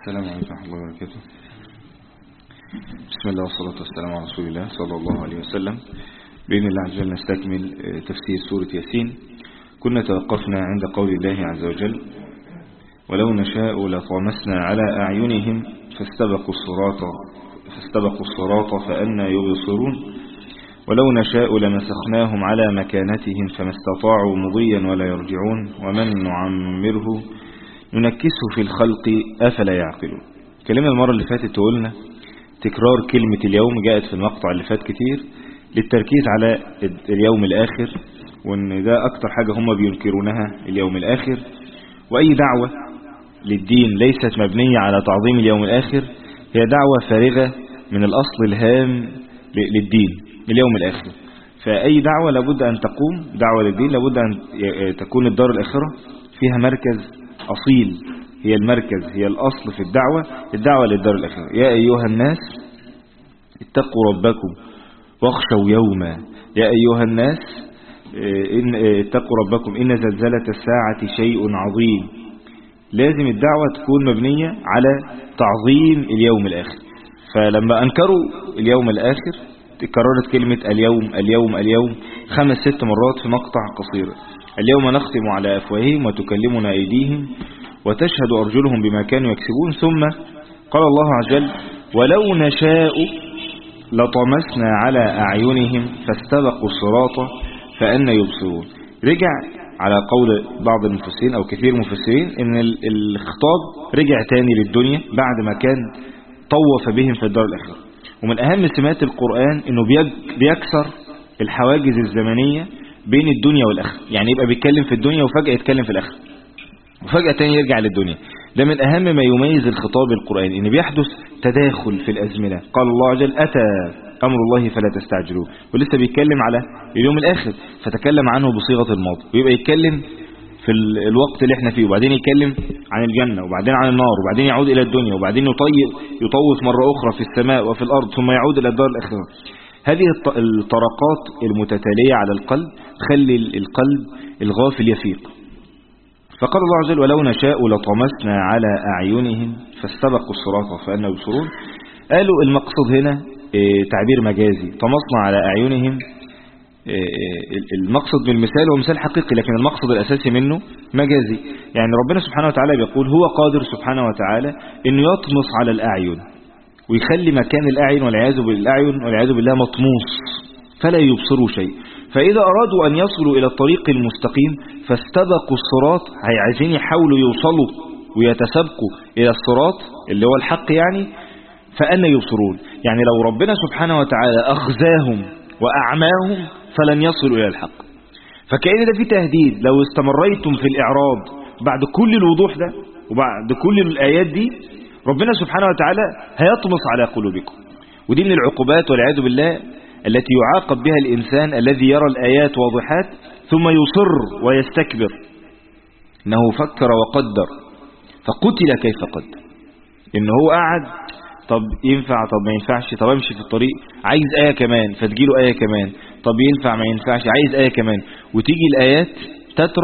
السلام عليكم ورحمة الله وبركاته. بسم الله والصلاة والسلام على رسول الله صلى الله عليه وسلم. بإذن الله عز وجل نستكمل تفسير سورة ياسين. كنا توقفنا عند قول الله عز وجل: ولو نشاء لطمسنا على أعينهم فاستبقوا الصراط فأنى يبصرون ولو نشاء لمسخناهم على مكانتهم فما استطاعوا مضيا ولا يرجعون ومن نعمره ننكسه في الخلق أفلا يعقلون. كلمة المرة اللي فاتت تقولنا تكرار كلمة اليوم جاءت في المقطع اللي فات كتير للتركيز على اليوم الآخر، وان ده أكتر حاجة هم بينكرونها اليوم الآخر. وأي دعوة للدين ليست مبنية على تعظيم اليوم الآخر هي دعوة فارغة من الأصل الهام للدين اليوم الآخر. فأي دعوة لابد أن تقوم دعوة للدين لابد أن تكون الدار الآخرة فيها مركز أصيل، هي المركز، هي الأصل في الدعوة للدار الآخرة. يا أيها الناس اتقوا ربكم واخشوا يوما، يا أيها الناس اتقوا ربكم إن زلزلة الساعة شيء عظيم. لازم الدعوة تكون مبنية على تعظيم اليوم الآخر. فلما أنكروا اليوم الآخر تكررت كلمة اليوم اليوم اليوم 5-6 مرات في مقطع قصير. اليوم نختم على أفواههم وتكلمنا أيديهم وتشهد أرجلهم بما كانوا يكسبون. ثم قال الله عز وجل: ولو نشاء لطمسنا على أعينهم فاستبقوا الصراط فأنى يبصرون. رجع على قول بعض المفسرين أو كثير المفسرين إن الخطاب رجع تاني للدنيا بعد ما كان طوف بهم في الدار الآخرة. ومن أهم سمات القرآن إنه بيكسر الحواجز الزمنية بين الدنيا والآخرة. يعني يبقى بيتكلم في الدنيا وفجأة يتكلم في الآخرة وفجأة تاني يرجع للدنيا. ده من أهم ما يميز الخطاب القرآني، إن بيحدث تداخل في الأزمنة. قال الله عز وجل: أتى أمر الله فلا تستعجلوه. ولسه بيتكلم على اليوم الآخر فتكلم عنه بصيغة الماضي، ويبقى يتكلم في الوقت اللي احنا فيه، وبعدين يتكلم عن الجنة، وبعدين عن النار، وبعدين يعود إلى الدنيا، وبعدين يطوف مرة أخرى في السماء وفي الأرض، ثم يعود إلى الدار الآخرة. هذه الطرقات المتتالية على القلب خلي القلب الغافل يفيق. فقال الله عز وجل: ولو نشاء لطمسنا على أعينهم فاستبقوا الصراط فأنى يبصرون. قالوا المقصد هنا تعبير مجازي، طمسنا على أعينهم. المقصد من المثال هو مثال حقيقي، لكن المقصد الأساسي منه مجازي. يعني ربنا سبحانه وتعالى بيقول هو قادر سبحانه وتعالى إنه يطمس على الأعين ويخلي مكان الأعين والعياذ بالله مطموس فلا يبصروا شيء. فإذا أرادوا أن يصلوا إلى الطريق المستقيم فاستبقوا الصراط، عايزين يحاولوا يوصلوا ويتسابقوا إلى الصراط اللي هو الحق، يعني فأنى يبصرون. يعني لو ربنا سبحانه وتعالى أخزاهم وأعماهم فلن يصلوا إلى الحق. فكأن ده في تهديد، لو استمريتم في الإعراض بعد كل الوضوح ده وبعد كل الآيات دي ربنا سبحانه وتعالى هيطمس على قلوبكم. ودي من العقوبات والعياذ بالله التي يعاقب بها الإنسان الذي يرى الآيات واضحات ثم يصر ويستكبر. إنه فكر وقدر فقتل كيف قدر. إنه هو قاعد طب ينفع طب ما ينفعش، طب امشي في الطريق عايز آية كمان فتجيله آية كمان، طب ينفع ما ينفعش عايز آية كمان، وتيجي الآيات تترى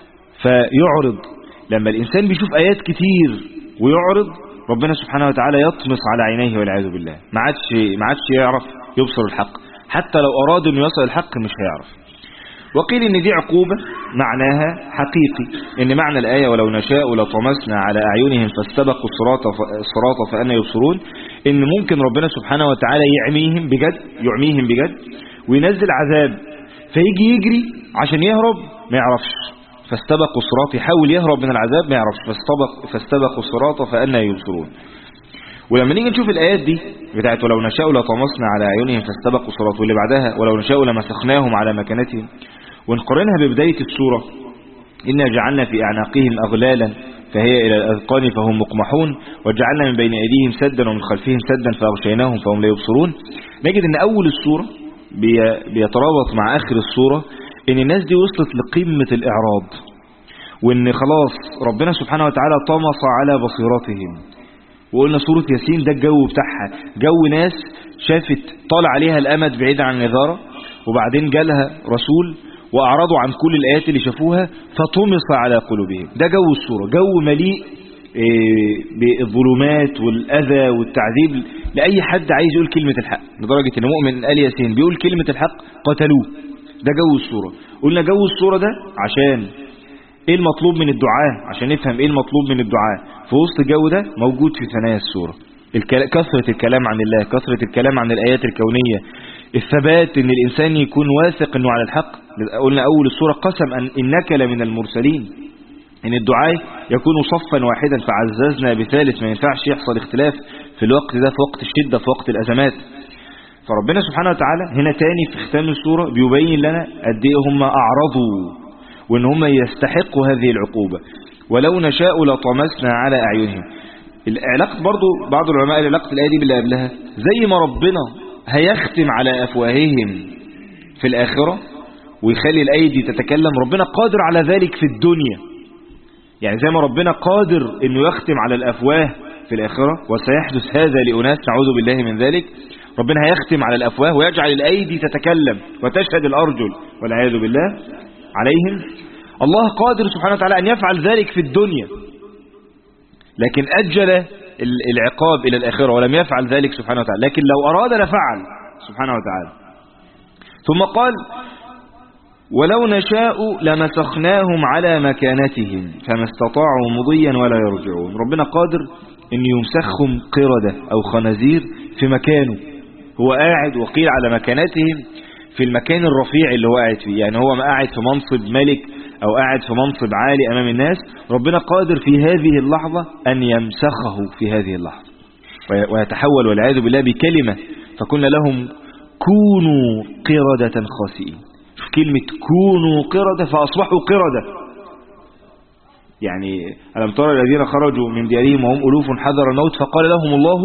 فيعرض. لما الإنسان بيشوف آيات كتير ويعرض ربنا سبحانه وتعالى يطمس على عينيه والعياذ بالله، ما عادش يعرف يبصر الحق. حتى لو أراد أن يصل الحق مش هيعرف. وقيل إن دي عقوبة معناها حقيقي، إن معنى الآية ولو نشاء لطمسنا على أعينهم فاستبقوا الصراط فأنى يبصرون، إن ممكن ربنا سبحانه وتعالى يعميهم بجد وينزل عذاب فيجي يجري عشان يهرب ما يعرفش، فاستبقوا الصراط يحاول يهرب من العذاب ما يعرفش، فاستبقوا الصراط فأنى يبصرون. ولما نيجي نشوف الآيات دي بتاعت ولو نشاء لطمسنا على أعينهم فاستبقوا الصراط، واللي بعدها ولو نشاء لمسخناهم على مكانتهم، ونقارنها ببداية السورة إنا جعلنا في أعناقهم أغلالا فهي إلى الأذقان فهم مقمحون وجعلنا من بين أيديهم سدا ومن خلفهم سدا فأغشيناهم فهم لا يبصرون. نجد أن أول السورة بيترابط مع آخر السورة، إن الناس دي وصلت لقمة الإعراض، وإن خلاص ربنا سبحانه وتعالى طمس على بصيرتهم. وقلنا سورة ياسين ده الجو بتاعها جو ناس شافت طال عليها الأمد بعيد عن النظارة، وبعدين جالها رسول وأعرضوا عن كل الآيات اللي شافوها فطمس على قلوبهم. ده جو السورة، جو مليء بالظلمات والأذى والتعذيب لأي حد عايز يقول كلمة الحق، لدرجة ان مؤمن آل ياسين بيقول كلمة الحق قتلوه. ده جو السورة. قلنا جو السورة ده عشان ايه المطلوب من الدعاء، عشان نفهم ايه المطلوب من الدعاء. في وسط الجو ده موجود في ثنايا السورة كثرة الكلام عن الله، كثرة الكلام عن الآيات الكونية، الثبات ان الإنسان يكون واثق انه على الحق. قلنا أول السورة قسم إنك لمن المرسلين، ان الدعاء يكون صفا واحدا، فعززنا بثالث، ما ينفعش يحصل اختلاف في الوقت ده، في وقت الشدة، في وقت الأزمات. فربنا سبحانه وتعالى هنا تاني في ختام السورة بيبين لنا قد ايه هم أعرضوا وان هم يستحقوا هذه العقوبة. ولو نشاء لطمسنا على أعينهم. العلاقة برضو بعض العلماء علاقة الآية دي باللي قبلها، زي ما ربنا هيختم على أفواههم في الآخرة ويخلي الأيدي تتكلم، ربنا قادر على ذلك في الدنيا. يعني زي ما ربنا قادر انه يختم على الأفواه في الآخرة، وسيحدث هذا لأناس نعوذ بالله من ذلك، ربنا هيختم على الأفواه ويجعل الأيدي تتكلم وتشهد الأرجل والعياذ بالله عليهم. الله قادر سبحانه وتعالى أن يفعل ذلك في الدنيا، لكن أجل العقاب إلى الآخرة ولم يفعل ذلك سبحانه وتعالى، لكن لو أراد لفعل سبحانه وتعالى. ثم قال ولو نشاء لمسخناهم على مكانتهم فما استطاعوا مضيا ولا يرجعون. ربنا قادر أن يمسخهم قردة أو خنازير في مكانه، هو قاعد وقيل على مكانتهم في المكان الرفيع اللي هو قاعد فيه، يعني هو ما قاعد في منصب ملك أو قاعد في منصب عالي أمام الناس، ربنا قادر في هذه اللحظة أن يمسخه في هذه اللحظة ويتحول والعياذ بالله بكلمة، فقلنا لهم كونوا قردة خاسئين. شوف كلمة كونوا قردة فأصبحوا قردة. يعني ألم ترى الذين خرجوا من ديارهم وهم ألوف حذر الموت فقال لهم الله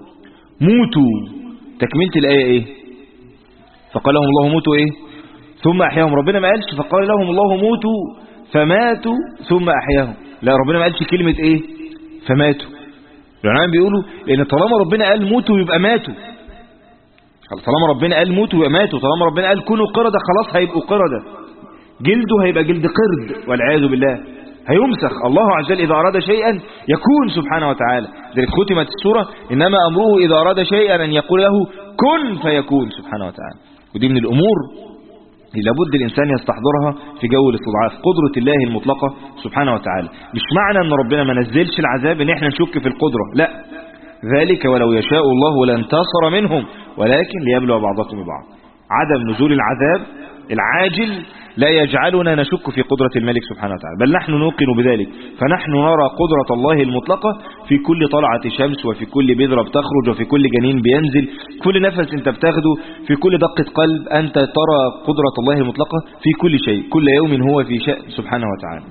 موتوا. تكملة الآية إيه؟ فقال لهم الله موتوا إيه؟ ثم أحياهم. ربنا ما قالش فقال لهم الله موتوا فماتوا ثم أحياهم، لا ربنا ما قالش كلمة إيه؟ فماتوا. العلماء بيقولوا لأن طالما ربنا قال موتوا يبقى ماتوا، طالما ربنا قال موتوا يبقى ماتوا، طالما ربنا قال كونوا قردة خلاص هيبقوا قردة، جلده هيبقى جلد قرد والعياذ بالله، هيمسخ. الله عز وجل إذا أراد شيئا يكون سبحانه وتعالى، ذلك ختمت السورة إنما أمره إذا أراد شيئا أن يقول له كن فيكون سبحانه وتعالى. ودي من الأمور لابد الإنسان يستحضرها في جو الاستضعاف، قدرة الله المطلقة سبحانه وتعالى. مش معنى أن ربنا ما نزلش العذاب إن احنا نشك في القدرة، لا، ذلك ولو يشاء الله لانتصر منهم ولكن ليبلو بعضكم ببعض. عدم نزول العذاب العاجل لا يجعلنا نشك في قدرة الملك سبحانه وتعالى، بل نحن نوقن بذلك. فنحن نرى قدرة الله المطلقة في كل طلعة شمس، وفي كل بذرة بتخرج، وفي كل جنين بينزل، كل نفس انت بتاخده، في كل دقة قلب أنت ترى قدرة الله المطلقة في كل شيء، كل يوم هو في شأن سبحانه وتعالى.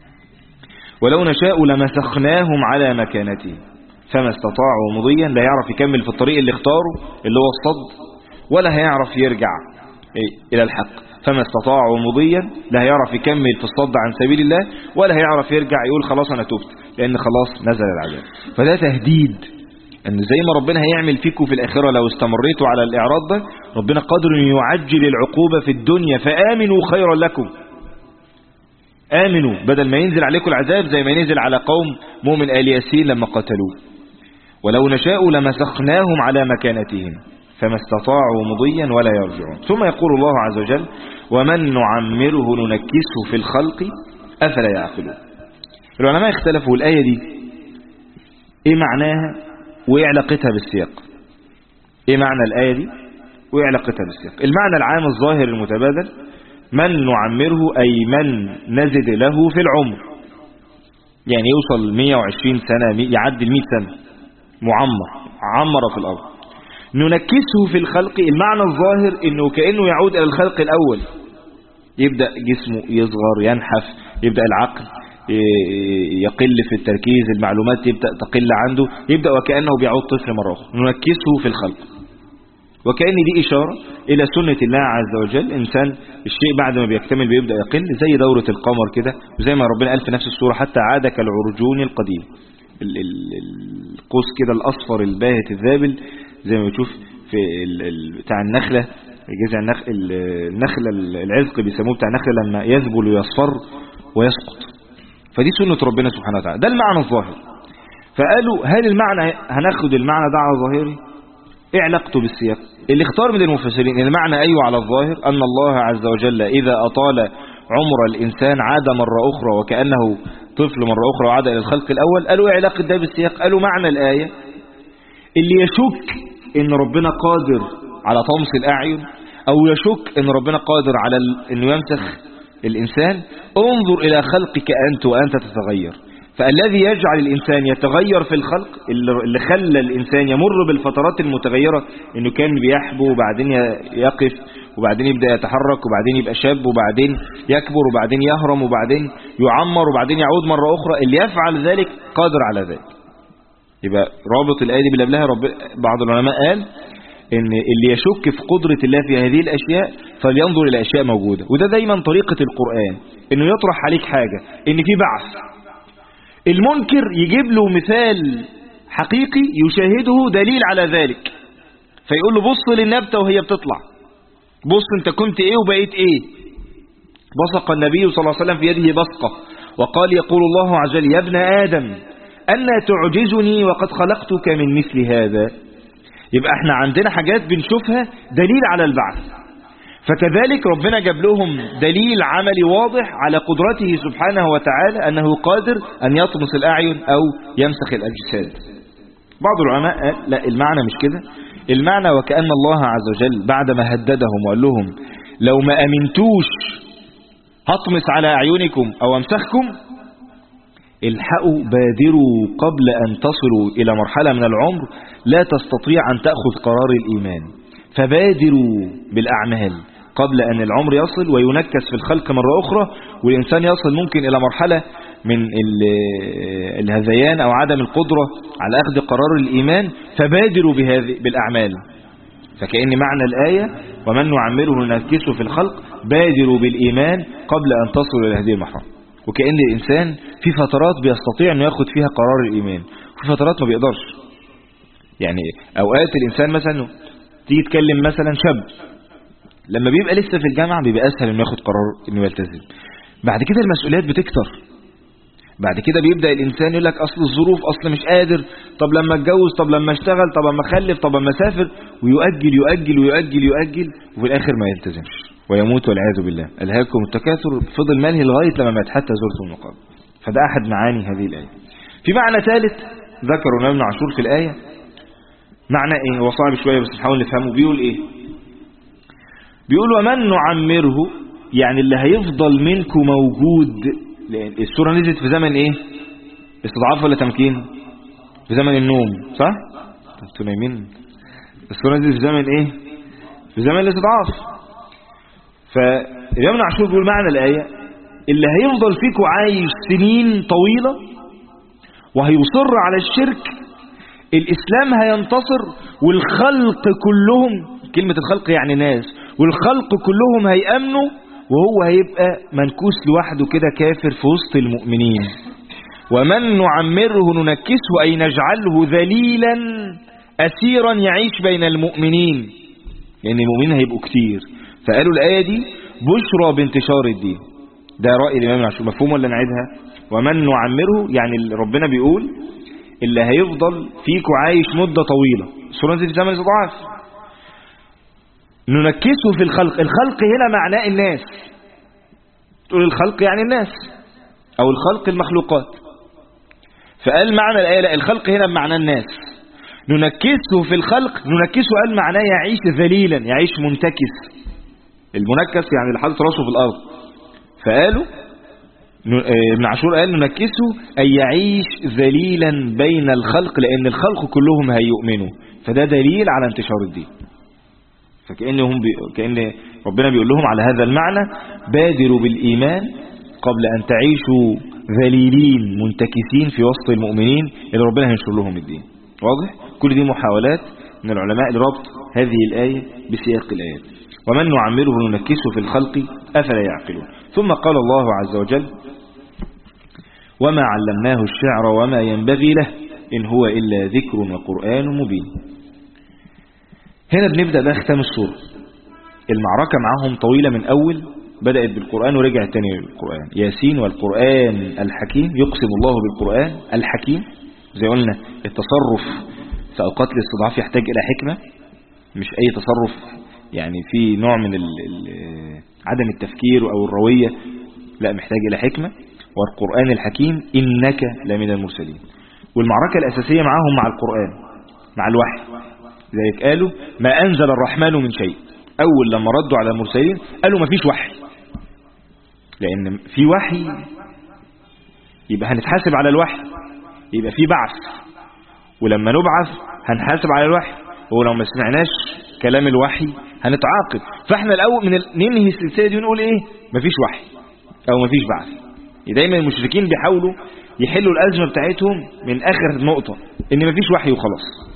ولو نشاء لمسخناهم على مكانتهم فما استطاعوا مضيا، لا يعرف يكمل في الطريق اللي اختاره اللي هو الصد، ولا هيعرف يرجع إلى الحق. فما استطاعوا مضيا، لا هيعرف يكمل في الصد عن سبيل الله، ولا هيعرف يرجع يقول خلاص أنا تبت، لأن خلاص نزل العذاب. فده تهديد أن زي ما ربنا هيعمل فيكم في الآخرة لو استمريتوا على الإعراض ده، ربنا قادر أن يعجل العقوبة في الدنيا، فآمنوا خيرا لكم. آمنوا بدل ما ينزل عليكم العذاب زي ما ينزل على قوم مؤمن آل ياسين لما قتلوه. ولو نشاء لمسخناهم على مكانتهم فما استطاعوا مضيا ولا يرجعون. ثم يقول الله عز وجل ومن نعمره ننكسه في الخلق أفلا يعقلون. العلماء اختلفوا الآية دي ايه معناها وايه علاقتها بالسياق. ايه معنى الآية دي وايه علاقتها بالسياق؟ المعنى العام الظاهر المتبادل من نعمره أي من نزد له في العمر، يعني يوصل 120 سنة، يعدي 100 سنة عمر في الأرض. ننكسه في الخلق، المعنى الظاهر انه كأنه يعود الى الخلق الاول، يبدأ جسمه يصغر ينحف، يبدأ العقل يقل في التركيز، المعلومات تبدأ تقل عنده، يبدأ وكأنه بيعود طفل مرة أخرى. ننكسه في الخلق، وكأن دي إشارة إلى سنة الله عز وجل. إنسان الشيء بعد ما بيكتمل بيبدأ يقل، زي دورة القمر كده، وزي ما ربنا قال في نفس السورة حتى عاد كالعرجون القديم، القوس كده الأصفر الباهت الذابل، زي ما بتشوف في بتاع النخلة، جذع النخلة العزق بيسموه بتاع النخلة لما يذبل ويصفر ويسقط. فدي سنة ربنا سبحانه وتعالى، ده المعنى الظاهر. فقالوا هل المعنى هناخد المعنى ده على ظاهره؟ ايه علاقته بالسياق؟ اللي اختار من المفسرين المعنى ايوه على الظاهر، ان الله عز وجل اذا اطال عمر الانسان عاد مرة اخرى وكأنه طفل مرة اخرى وعاد الى الخلق الاول. قالوا ايه علاقة ده بالسياق؟ قالوا معنى الاية اللي يشك ان ربنا قادر على طمس الاعين او يشك ان ربنا قادر على انه يمسخ الانسان، انظر الى خلقك انت وانت تتغير. فالذي يجعل الإنسان يتغير في الخلق، اللي خلى الإنسان يمر بالفترات المتغيرة، إنه كان بيحبو وبعدين يقف وبعدين يبدأ يتحرك وبعدين يبقى شاب وبعدين يكبر وبعدين يهرم وبعدين يعمر وبعدين يعود مرة أخرى، اللي يفعل ذلك قادر على ذلك. يبقى رابط الآية دي باللي قبلها، بعض العلماء قال إن اللي يشك في قدرة الله في هذه الأشياء فلينظر إلى أشياء موجودة. وده دايما طريقة القرآن، إنه يطرح عليك حاجة إن في بعث، المنكر يجيب له مثال حقيقي يشاهده دليل على ذلك، فيقول له بص للنبتة وهي بتطلع، بص انت كنت ايه وبقيت ايه. بصق النبي صلى الله عليه وسلم في يده بصقة وقال يقول الله عز وجل يا ابن آدم أنا تعجزني وقد خلقتك من مثل هذا. يبقى احنا عندنا حاجات بنشوفها دليل على البعث، فكذلك ربنا جاب لهم دليل عملي واضح على قدرته سبحانه وتعالى أنه قادر أن يطمس الأعين أو يمسخ الأجساد. بعض العلماء قال لا، المعنى مش كده، المعنى وكأن الله عز وجل بعدما هددهم وقال لهم لو ما أمنتوش هطمس على أعينكم أو أمسخكم، الحقوا بادروا قبل أن تصلوا إلى مرحلة من العمر لا تستطيع أن تأخذ قرار الإيمان، فبادروا بالأعمال قبل أن العمر يصل وينكس في الخلق مرة أخرى، والإنسان يصل ممكن إلى مرحلة من الهذيان أو عدم القدرة على أخذ قرار الإيمان، فبادروا بالأعمال. فكأن معنى الآية ومن نعمره ننكسه في الخلق بادروا بالإيمان قبل أن تصلوا إلى هذه المرحلة. وكأن الإنسان في فترات بيستطيع أن يأخذ فيها قرار الإيمان وفي فترات ما بيقدرش. يعني أوقات الإنسان مثلا تيجي تكلم مثلا شاب لما بيبقى لسه في الجامعة بيبقى أسهل أنه ياخد قرار أنه يلتزم، بعد كده المسؤوليات بتكتر، بعد كده بيبدأ الإنسان يقول لك أصل الظروف، أصل مش قادر، طب لما اتجوز، طب لما اشتغل، طب لما اخلف، طب لما اسافر، ويؤجل يؤجل يؤجل يؤجل وفي الآخر ما يلتزمش ويموت والعياذ بالله. ألهاكم التكاثر، فضل ملهي لغاية لما مات حتى زرتم المقابر. فده أحد معاني هذه الآية. في معنى ثالث ذكره ابن عاشور في الآية، معنى ايه؟ هو صعب شوية بس نحاول نفهمه. بيقول ايه؟ بيقول ومن نعمره، يعني اللي هيفضل منكم موجود. لأن السورة نزلت في زمن ايه؟ استضعاف ولا تمكين؟ في زمن النوم، صح؟ انتوا نايمين. السورة نزلت في زمن ايه؟ في زمن الاستضعاف. فالإمام عاشور بيقول معنى الآية اللي هيفضل فيكم عايش سنين طويلة وهيصر على الشرك، الإسلام هينتصر والخلق كلهم، كلمة الخلق يعني ناس، والخلق كلهم هيأمنوا وهو هيبقى منكوس لوحده كده كافر في وسط المؤمنين. ومن نعمره ننكسه أي نجعله ذليلا أسيرا يعيش بين المؤمنين، لأن المؤمنين هيبقوا كتير. فقالوا الآية دي بشرى بانتشار الدين. ده رأي الإمام عاشور. مفهوم ولا نعيدها؟ ومن نعمره يعني ربنا بيقول اللي هيفضل فيكو عايش مدة طويلة، السورة في زمن الاستضعاف، ننكسه في الخلق. الخلق هنا معناه الناس، تقول الخلق يعني الناس أو الخلق المخلوقات. فقال معنى الآية لا، الخلق هنا بمعنى الناس. ننكسه في الخلق، ننكسه قال معناه يعيش ذليلا، يعيش منتكس. المنكس يعني اللي حاطط راسه في الأرض. فقالوا ابن عاشور قال ننكسه أي يعيش ذليلا بين الخلق، لأن الخلق كلهم هيؤمنوا، فده دليل على انتشار الدين. كأن ربنا بيقول لهم على هذا المعنى بادروا بالإيمان قبل أن تعيشوا ذليلين منتكسين في وسط المؤمنين اللي ربنا هينشر لهم الدين. واضح؟ كل دي محاولات من العلماء لربط هذه الآية بسياق الآيات. ومن نعمره ننكسه في الخلق أفلا يعقلون. ثم قال الله عز وجل وما علمناه الشعر وما ينبغي له إن هو إلا ذكر وقرآن مبين. هنا بنبدأ بقى ختام السورة. المعركة معهم طويلة من أول، بدأت بالقرآن ورجعت تاني للقرآن. ياسين والقرآن الحكيم، يقسم الله بالقرآن الحكيم زي قلنا التصرف في أوقات الاستضعاف يحتاج إلى حكمة، مش أي تصرف يعني في نوع من عدم التفكير أو الروية، لا محتاج إلى حكمة. والقرآن الحكيم إنك لمن المرسلين. والمعركة الأساسية معهم مع القرآن، مع الوحي. ذلك قالوا ما أنزل الرحمن من شيء. أول لما ردوا على المرسلين قالوا ما فيش وحي، لأن في وحي يبقى هنتحاسب على الوحي، يبقى في بعث، ولما نبعث هنحاسب على الوحي، ولو ما سمعناش كلام الوحي هنتعاقب. فاحنا الأول ننهي السلسلة دي ونقول ايه؟ مفيش وحي او مفيش بعث. دايما المشركين بيحاولوا يحلوا الأزمة بتاعتهم من آخر نقطة، ان مفيش وحي وخلاص.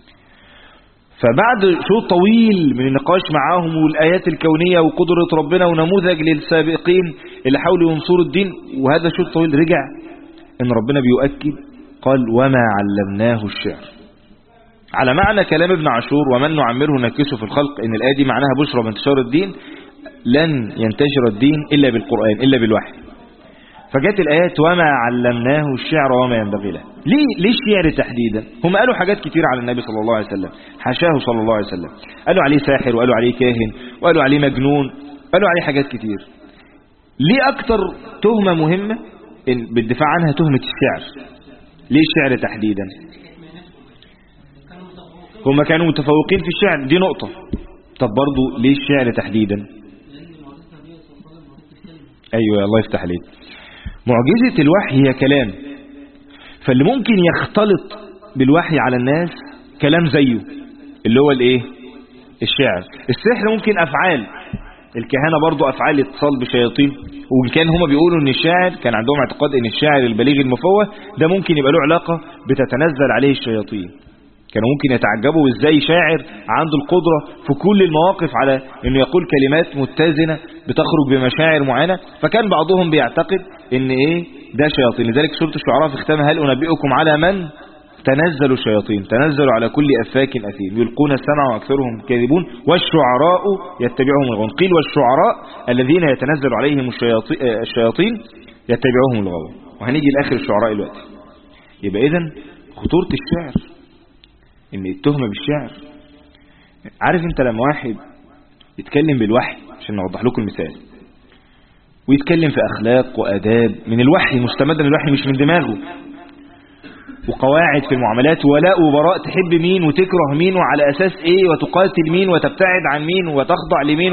فبعد شوط طويل من النقاش معاهم والآيات الكونية وقدرة ربنا ونموذج للسابقين اللي حاولوا ينصروا الدين، وهذا شوط طويل رجع ان ربنا بيؤكد قال وما علمناه الشعر، على معنى كلام ابن عاشور ومن نعمره نكسه في الخلق، ان الآية دي معناها بشرى بانتشار الدين. لن ينتشر الدين إلا بالقرآن، إلا بالوحي. فجاءت الآيات وما علمناه الشعر وما ينبغي له. ليه الشعر تحديدا؟ هم قالوا حاجات كتير على النبي صلى الله عليه وسلم، حاشاه صلى الله عليه وسلم، قالوا عليه ساحر، وقالوا عليه كاهن، وقالوا عليه مجنون، قالوا عليه حاجات كتير. ليه أكتر تهمة مهمة بالدفاع عنها تهمة الشعر؟ ليه الشعر تحديدا؟ هم كانوا متفوقين في الشعر، دي نقطة. طب برضو ليه الشعر تحديدا؟ أيوة الله يفتح عليك. معجزة الوحي هي كلام، فاللي ممكن يختلط بالوحي على الناس كلام زيه اللي هو الايه؟ الشعر. السحر ممكن أفعال، الكهنة برضو أفعال اتصال بشياطين. وإن كان هما بيقولوا ان الشاعر كان عندهم اعتقاد ان الشاعر البليغ المفوه ده ممكن يبقى له علاقة بتتنزل عليه الشياطين. كانوا ممكن يتعجبوا ازاي شاعر عنده القدرة في كل المواقف على انه يقول كلمات متزنة بتخرج بمشاعر معينة، فكان بعضهم بيعتقد ان ايه ده شياطين. لذلك سورة الشعراء في ختامها هل انبئكم على من تنزل الشياطين؟ تنزل على كل افاك اثيم يلقون السمع واكثرهم كاذبون والشعراء يتبعهم الغاوون. قيل والشعراء الذين يتنزل عليهم الشياطين يتبعهم الغاوون. وهنيجي لاخر الشعراء دلوقتي. يبقى اذا خطورة الشعر ان التهمة بالشعر. عارف انت لما واحد يتكلم بالوحي، عشان نوضح لكم المثال، ويتكلم في اخلاق واداب من الوحي، مستمدة من الوحي مش من دماغه، وقواعد في المعاملات ولاء وبراء، تحب مين وتكره مين وعلى اساس ايه، وتقاتل مين وتبتعد عن مين وتخضع لمين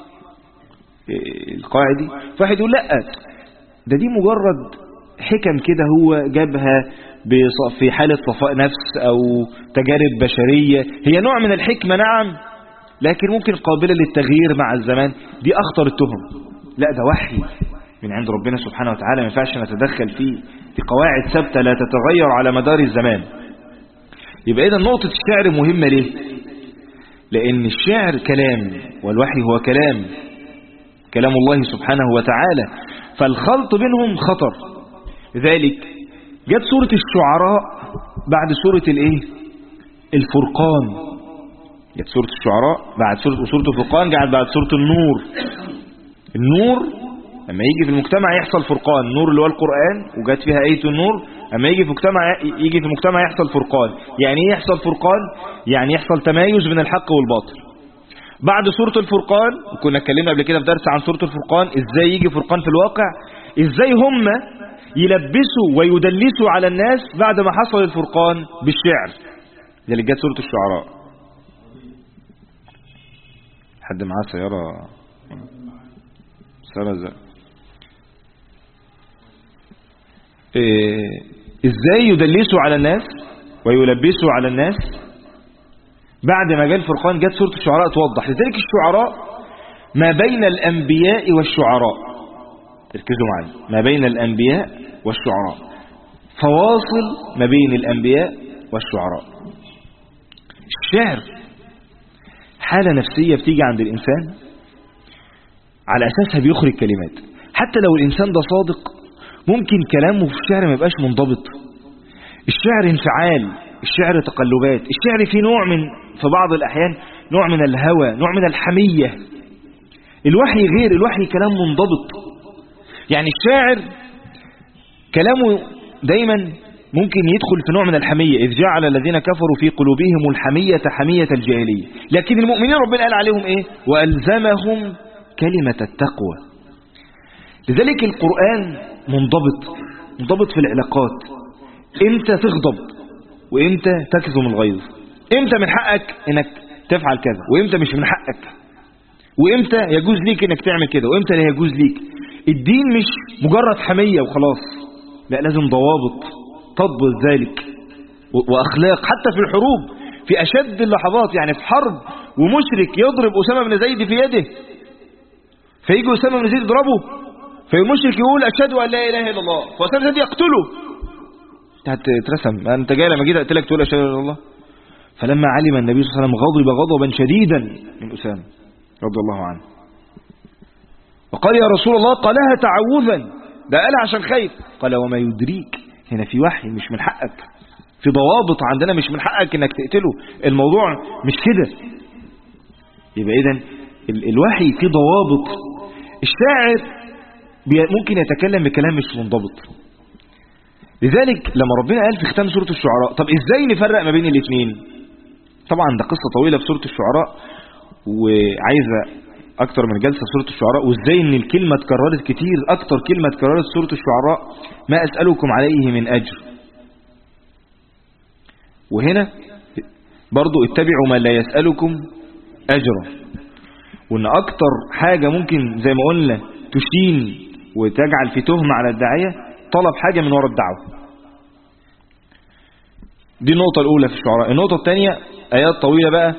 القواعد دي. فواحد يقول لا دي مجرد حكم كده هو جابها في حالة صفاء نفس أو تجارب بشرية، هي نوع من الحكمة نعم، لكن ممكن قابلة للتغيير مع الزمان. دي أخطر التهم. لا ده وحي من عند ربنا سبحانه وتعالى، ما ينفعش نتدخل فيه، دي قواعد ثابتة لا تتغير على مدار الزمان. يبقى إذا نقطة الشعر مهمة ليه؟ لأن الشعر كلام والوحي هو كلام الله سبحانه وتعالى، فالخلط بينهم خطر. لذلك جت سورة الشعراء بعد سورة الايه؟ الفرقان. جت سورة الشعراء بعد سورة الفرقان، قاعد بعد سورة النور. النور لما يجي في المجتمع يحصل فرقان، النور اللي هو القرآن وجت فيها آية النور. لما يجي في المجتمع يحصل فرقان. يعني ايه يحصل فرقان؟ يعني يحصل تمايز بين الحق والباطل. بعد سورة الفرقان، وكنا اتكلمنا قبل كده في درس عن سورة الفرقان ازاي يجي فرقان في الواقع، ازاي هم يلبسوا ويدلسوا على الناس بعد ما حصل الفرقان بالشعر. ده اللي جت سورة الشعراء. حد معاه سيارة زي ازاي يدلسوا على الناس ويلبسوا على الناس بعد ما جاء الفرقان. جت سورة الشعراء توضح. لذلك الشعراء ما بين الأنبياء والشعراء، ركزوا معي، ما بين الأنبياء والشعراء، فواصل ما بين الأنبياء والشعراء. الشعر حالة نفسية بتيجي عند الإنسان على أساسها بيخرج كلمات. حتى لو الإنسان ده صادق ممكن كلامه في الشعر ما يبقاش منضبط. الشعر انفعال، الشعر تقلبات، الشعر فيه نوع من في بعض الأحيان نوع من الهوى، نوع من الحمية. الوحي غير، الوحي كلام منضبط. يعني الشاعر كلامه دايما ممكن يدخل في نوع من الحمية، إذ جعل الذين كفروا في قلوبهم الحمية حمية الجاهلية. لكن المؤمنين ربنا قال عليهم إيه؟ وألزمهم كلمة التقوى. لذلك القرآن منضبط في العلاقات. إمتى تغضب وإمتى تكظم الغيظ، إمتى من حقك إنك تفعل كذا وإمتى مش من حقك، وإمتى يجوز ليك إنك تعمل كده وإمتى لا يجوز ليك. الدين مش مجرد حمية وخلاص، لا، لازم ضوابط تضبط ذلك وأخلاق. حتى في الحروب في أشد اللحظات، يعني في حرب ومشرك يضرب أسامة بن زيد في يده، فيجي أسامة بن زيد يضربه، فالمشرك يقول أشهد أن لا إله إلا الله، فأسامة بن زيد يقتله. هتترسم أنت جاي لما جيت أقتلك تقول أشهد أن لا إله إلا الله. فلما علم النبي صلى الله عليه وسلم غضب غضبا شديدا من أسامة رضي الله عنه، وقال يا رسول الله، قالها تعوذا، ده قالها عشان خايف. قال وما يدريك، هنا في وحي، مش من حقك، في ضوابط عندنا، مش من حقك انك تقتله، الموضوع مش كده. يبقى اذا الوحي فيه ضوابط. الشاعر ممكن يتكلم بكلام مش منضبط. لذلك لما ربنا قال في ختام سورة الشعراء، طب ازاي نفرق ما بين الاثنين؟ طبعا ده قصة طويلة في سورة الشعراء وعايزة اكتر من جلسة سورة الشعراء، وازاي ان الكلمة اتكررت كتير. اكتر كلمة اتكررت في سورة الشعراء ما اسألكم عليه من اجر. وهنا برضو اتبعوا ما لا يسألكم اجرا. وان اكتر حاجة ممكن زي ما قلنا تشين وتجعل في تهمة على الداعية طلب حاجة من وراء الدعوة. دي النقطة الاولى في الشعراء. النقطة الثانية ايات طويلة بقى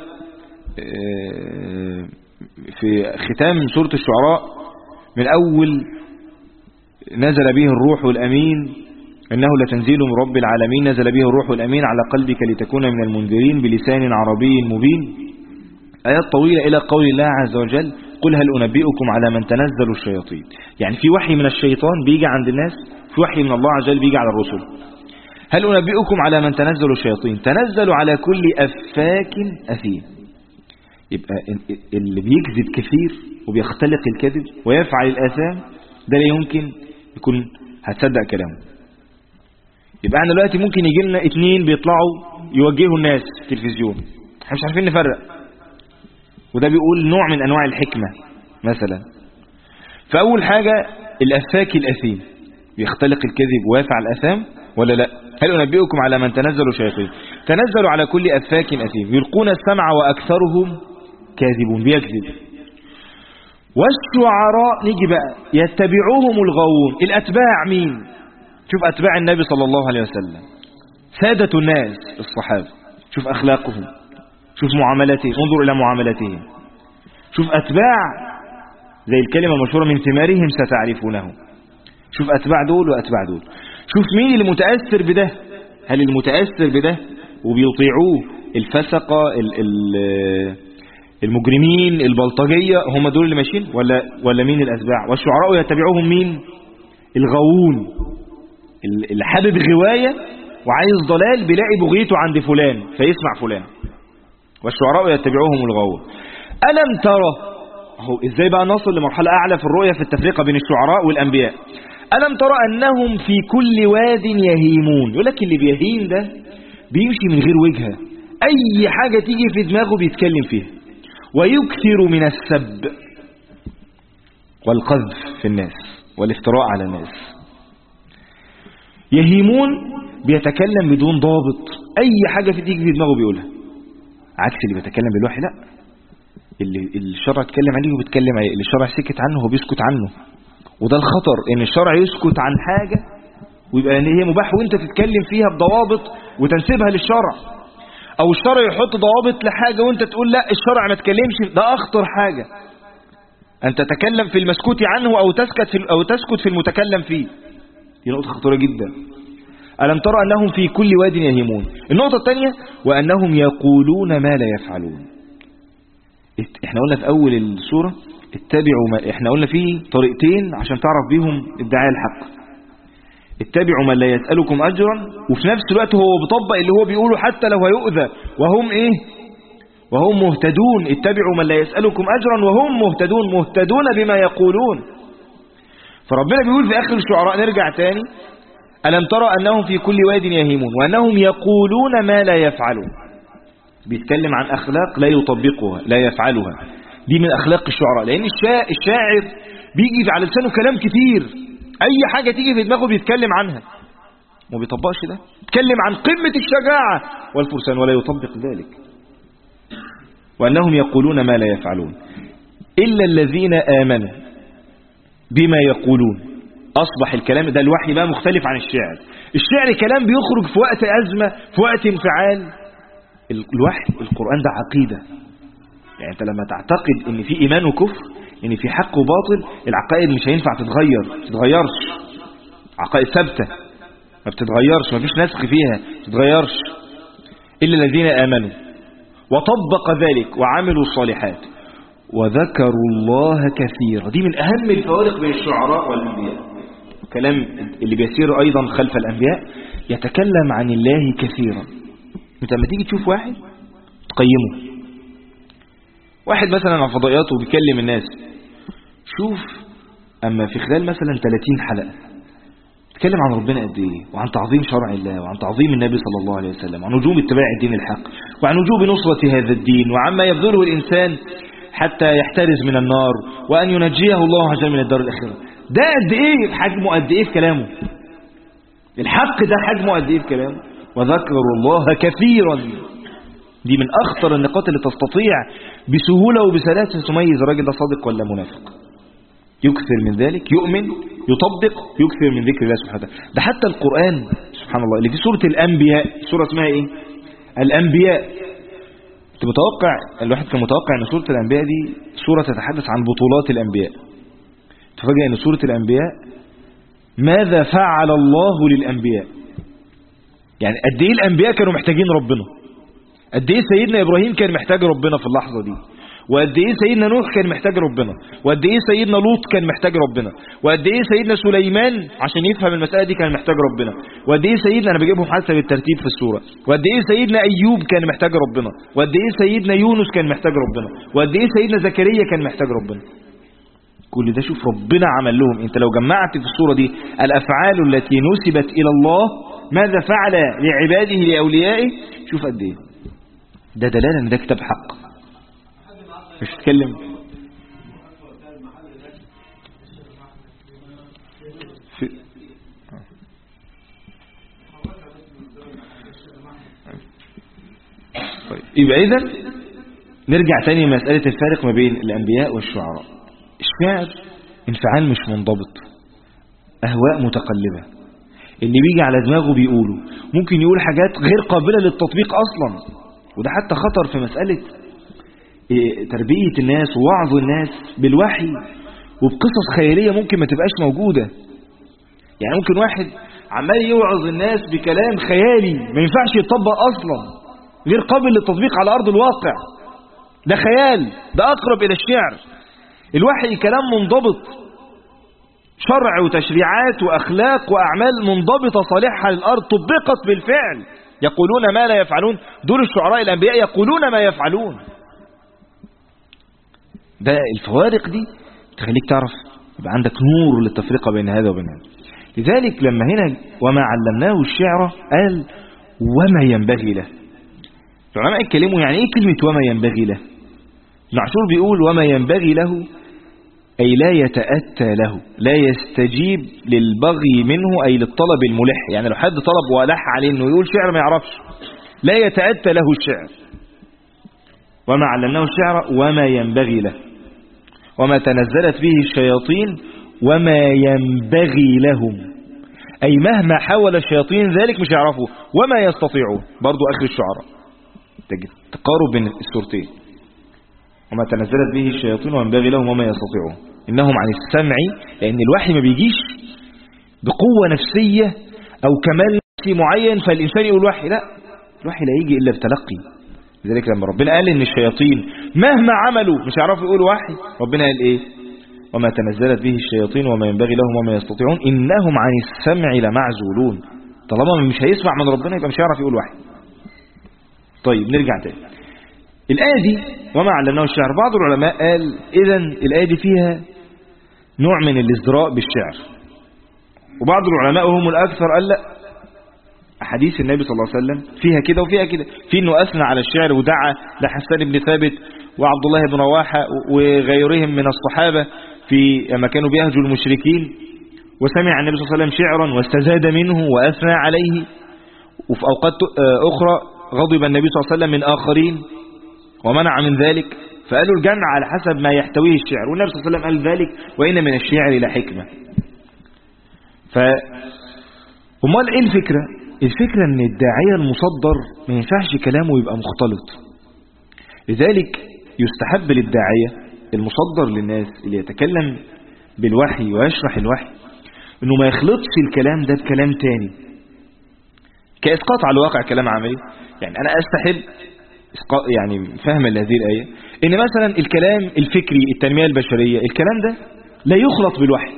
في ختام سورة الشعراء، من أول نزل به الروح الأمين إنه لتنزيل من رب العالمين، نزل به الروح الأمين على قلبك لتكون من المنذرين بلسان عربي مبين. آيات طويلة إلى قول الله عز وجل قل هل أنبئكم على من تنزل الشياطين. يعني في وحي من الشيطان بيجي عند الناس، في وحي من الله عز وجل بيجي على الرسل. هل أنبئكم على من تنزل الشياطين، تنزل على كل أفاك أثيم. يبقى اللي بيكذب كثير وبيختلق الكذب ويفعل الآثام ده لا يمكن يكون هتصدق كلامه. يبقى احنا دلوقتي ممكن يجي لنا 2 بيطلعوا يوجهوا الناس في التلفزيون، احنا مش عارفين نفرق، وده بيقول نوع من انواع الحكمة مثلا. فاول حاجة الافاك الاثيم بيختلق الكذب ويفعل الآثام ولا لا؟ هل أنبئكم على من تنزل الشياطين، تنزل على كل أفاك أثيم يلقون السمع وأكثرهم كاذبون، بيكذب. والشعراء نيجي بقى يتبعوهم الغاوون. الأتباع مين؟ شوف أتباع النبي صلى الله عليه وسلم، سادة الناس الصحابة، شوف أخلاقهم، شوف معاملاتهم، انظر إلى معاملاتهم. شوف أتباع زي الكلمة المشهورة من ثمارهم ستعرفونه. شوف أتباع دول وأتباع دول. شوف مين اللي متأثر بده، هل المتأثر بده وبيطيعوه الفسقة المجرمين البلطجية هم دول اللي ماشيين، ولا مين الأتباع؟ والشعراء يتبعوهم مين؟ الغاوون، اللي حابب غواية وعايز ضلال بيلاقي بغيته عند فلان فيسمع فلان. والشعراء يتبعوهم الغاوون. ألم ترى، اهو ازاي بقى نصل لمرحلة أعلى في الرؤية في التفرقة بين الشعراء والأنبياء. ألم ترى أنهم في كل واد يهيمون. يقول لك اللي بيهيم ده بيمشي من غير وجهة، أي حاجة تيجي في دماغه بيتكلم فيها. ويكثر من السب والقذف في الناس والافتراء على الناس. يهيمون بيتكلم بدون ضابط، أي حاجة تيجي في دماغه بيقولها، عكس اللي بيتكلم بالوحي. لا، اللي الشرع اتكلم عليه وبيتكلم عليه، اللي الشرع سكت عنه هو بيسكت عنه. وده الخطر، ان الشرع يسكت عن حاجة ويبقى ان هي مباح وانت تتكلم فيها بضوابط وتنسبها للشرع، او الشرع يحط ضوابط لحاجة وانت تقول لا الشرع ما تكلمش. ده اخطر حاجة، ان تتكلم في المسكوت عنه او تسكت في المتكلم فيه. دي نقطة خطيرة جدا. ألم ترى أنهم في كل واد يهيمون. النقطة الثانية وأنهم يقولون ما لا يفعلون. احنا قلنا في أول السورة اتبعوا ما، احنا قلنا فيه طريقتين عشان تعرف بيهم ادعاء الحق. اتبعوا من لا يسألكم أجرا، وفي نفس الوقت هو بيطبق اللي هو بيقوله حتى لو هيؤذى وهم ايه؟ وهم مهتدون. اتبعوا من لا يسألكم أجرا وهم مهتدون بما يقولون. فربنا بيقول في آخر الشعراء، نرجع تاني، ألم ترى أنهم في كل واد يهيمون وأنهم يقولون ما لا يفعلون. بيتكلم عن أخلاق لا يطبقها لا يفعلها، دي من أخلاق الشعراء. لأن الشاعر بيجي على لسانه كلام كتير، أي حاجة تيجي في دماغه بيتكلم عنها وما بيطبقش ده. بيتكلم عن قمة الشجاعة والفرسان ولا يطبق ذلك. وأنهم يقولون ما لا يفعلون إلا الذين آمنوا بما يقولون. أصبح الكلام ده الوحي بقى مختلف عن الشعر. الشعر كلام بيخرج في وقت أزمة، في وقت انفعال. الوحي القرآن ده عقيدة. يعني أنت لما تعتقد إن في إيمان وكفر، إن في حق وباطل، العقائد مش هينفع تتغيرش. عقائد ثابتة ما بتتغيرش، ما فيش نسخ فيها، ما بتتغيرش. إلا الذين آمنوا وطبق ذلك وعملوا الصالحات وذكروا الله كثيرا. دي من أهم الفوارق بين الشعراء والأنبياء. كلام اللي بيسير أيضا خلف الأنبياء يتكلم عن الله كثيرا. انت لما تيجي تشوف واحد تقيمه، واحد مثلا على فضائياته بيكلم الناس، شوف أما في خلال مثلا 30 حلقة تكلم عن ربنا قد ايه، وعن تعظيم شرع الله، وعن تعظيم النبي صلى الله عليه وسلم، وعن وجوب اتباع الدين الحق، وعن وجوب نصرة هذا الدين، وعما يبذله الإنسان حتى يحترز من النار، وأن ينجيه الله عز وجل من الدار الآخرة. ده قد ايه حجمه، قد ايه في كلامه الحق، ده حجمه قد ايه في كلامه. وذكروا الله كثيرا. دي من أخطر النقاط اللي تستطيع بسهولة وبسلاسة تميز الراجل ده صادق ولا منافق. يكثر من ذلك، يؤمن، يطبق، يكثر من ذكر الله سبحانه وتعالى. ده حتى القرآن سبحان الله اللي في سورة الأنبياء، سورة اسمها ايه؟ الأنبياء. انت متوقع، الواحد كان متوقع ان سورة الأنبياء دي سورة تتحدث عن بطولات الأنبياء. تفاجئ ان سورة الأنبياء ماذا فعل الله للأنبياء. يعني قد ايه الأنبياء كانوا محتاجين ربنا، قد ايه سيدنا إبراهيم كان محتاج ربنا في اللحظة دي، وقد ايه سيدنا نوح كان محتاج ربنا، وقد ايه سيدنا لوط كان محتاج ربنا، وقد ايه سيدنا سليمان عشان يفهم المسألة دي كان محتاج ربنا، وقد ايه سيدنا، انا بجيبهم حسب الترتيب في السورة، وقد ايه سيدنا ايوب كان محتاج ربنا، وقد ايه سيدنا يونس كان محتاج ربنا، وقد ايه سيدنا زكريا كان محتاج ربنا. كل ده شوف ربنا عمل لهم. انت لو جمعت في السورة دي الافعال التي نسبت الى الله، ماذا فعل لعباده لأوليائه، شوف قد ايه. ده دلالة ان ده كتاب حق، مش تتكلم طيب. يبقى إذن نرجع تاني لمسألة الفارق ما بين الأنبياء والشعراء. الشعر انفعال مش منضبط، أهواء متقلبة، اللي بيجي على دماغه بيقوله، ممكن يقول حاجات غير قابلة للتطبيق أصلا. وده حتى خطر في مسألة تربية الناس ووعظ الناس بالوحي وبقصص خيالية ممكن ما تبقاش موجودة. يعني ممكن واحد عمال يوعظ الناس بكلام خيالي ما ينفعش يتطبق أصلا، غير قابل للتطبيق على أرض الواقع، ده خيال، ده أقرب إلى الشعر. الوحي كلام منضبط، شرع وتشريعات وأخلاق وأعمال منضبطة صالحة للأرض طبقت بالفعل. يقولون ما لا يفعلون، دول الشعراء الأنبياء يقولون ما يفعلون. ده الفوارق دي تخليك تعرف، يبقى عندك نور للتفرقة بين هذا وبين هذا. لذلك لما هنا وما علمناه الشعر قال وما ينبغي له. العلماء يتكلموا يعني ايه كلمة وما ينبغي له. ابن عاشور بيقول وما ينبغي له أي لا يتأتى له، لا يستجيب للبغي منه، أي للطلب الملح. يعني لو حد طلب ولح عليه انه يقول شعر ما يعرفش، لا يتأتى له الشعر. وما علمناه الشعر وما ينبغي له، وما تنزلت به الشياطين وما ينبغي لهم، أي مهما حاول الشياطين ذلك مش يعرفوا وما يستطيعون. برضو آخر الشعراء تجد تقارب بين السورتين، وما تنزلت به الشياطين وما ينبغي لهم وما يستطيعون إنهم عن السمع. لأن الوحي ما بيجيش بقوة نفسية أو كمال نفسي معين فالإنسان يقول وحي، لا، الوحي لا يجي إلا بتلقي. لذلك لما ربنا قال إن الشياطين مهما عملوا مش هيعرفوا يقولوا وحي، ربنا قال إيه؟ وما تنزلت به الشياطين وما ينبغي لهم وما يستطيعون إنهم عن السمع لمعزولون. طالما مش هيسمع من ربنا يبقى مش هيعرف يقول وحي. طيب نرجع تاني الآية دي وما علمناه الشعر. بعض العلماء قال إذن الآية دي فيها نوع من الازدراء بالشعر، وبعض العلماء وهم الأكثر قال لا، أحاديث النبي صلى الله عليه وسلم فيها كده وفيها كده، في إنه أثنى على الشعر ودعا لحسان بن ثابت وعبد الله بن رواحة وغيرهم من الصحابة في لما كانوا بيهجوا المشركين، وسمع النبي صلى الله عليه وسلم شعرا واستزاد منه وأثنى عليه. وفي أوقات أخرى غضب النبي صلى الله عليه وسلم من آخرين ومنع من ذلك، فقالوا الجمع على حسب ما يحتويه الشعر، والنبي صلى الله عليه وسلم قال ذلك وإن من الشعر لحكمة. أمال إيه الفكرة؟ الفكرة أن الداعية المصدر ما ينفعش كلامه يبقى مختلط، لذلك يستحب للداعية المصدر للناس اللي يتكلم بالوحي ويشرح الوحي أنه ما يخلطش الكلام ده بكلام تاني كإسقاط على الواقع كلام عملي. يعني أنا أستحب يعني فهم هذه الآية إن مثلا الكلام الفكري التنمية البشرية الكلام ده لا يخلط بالوحي،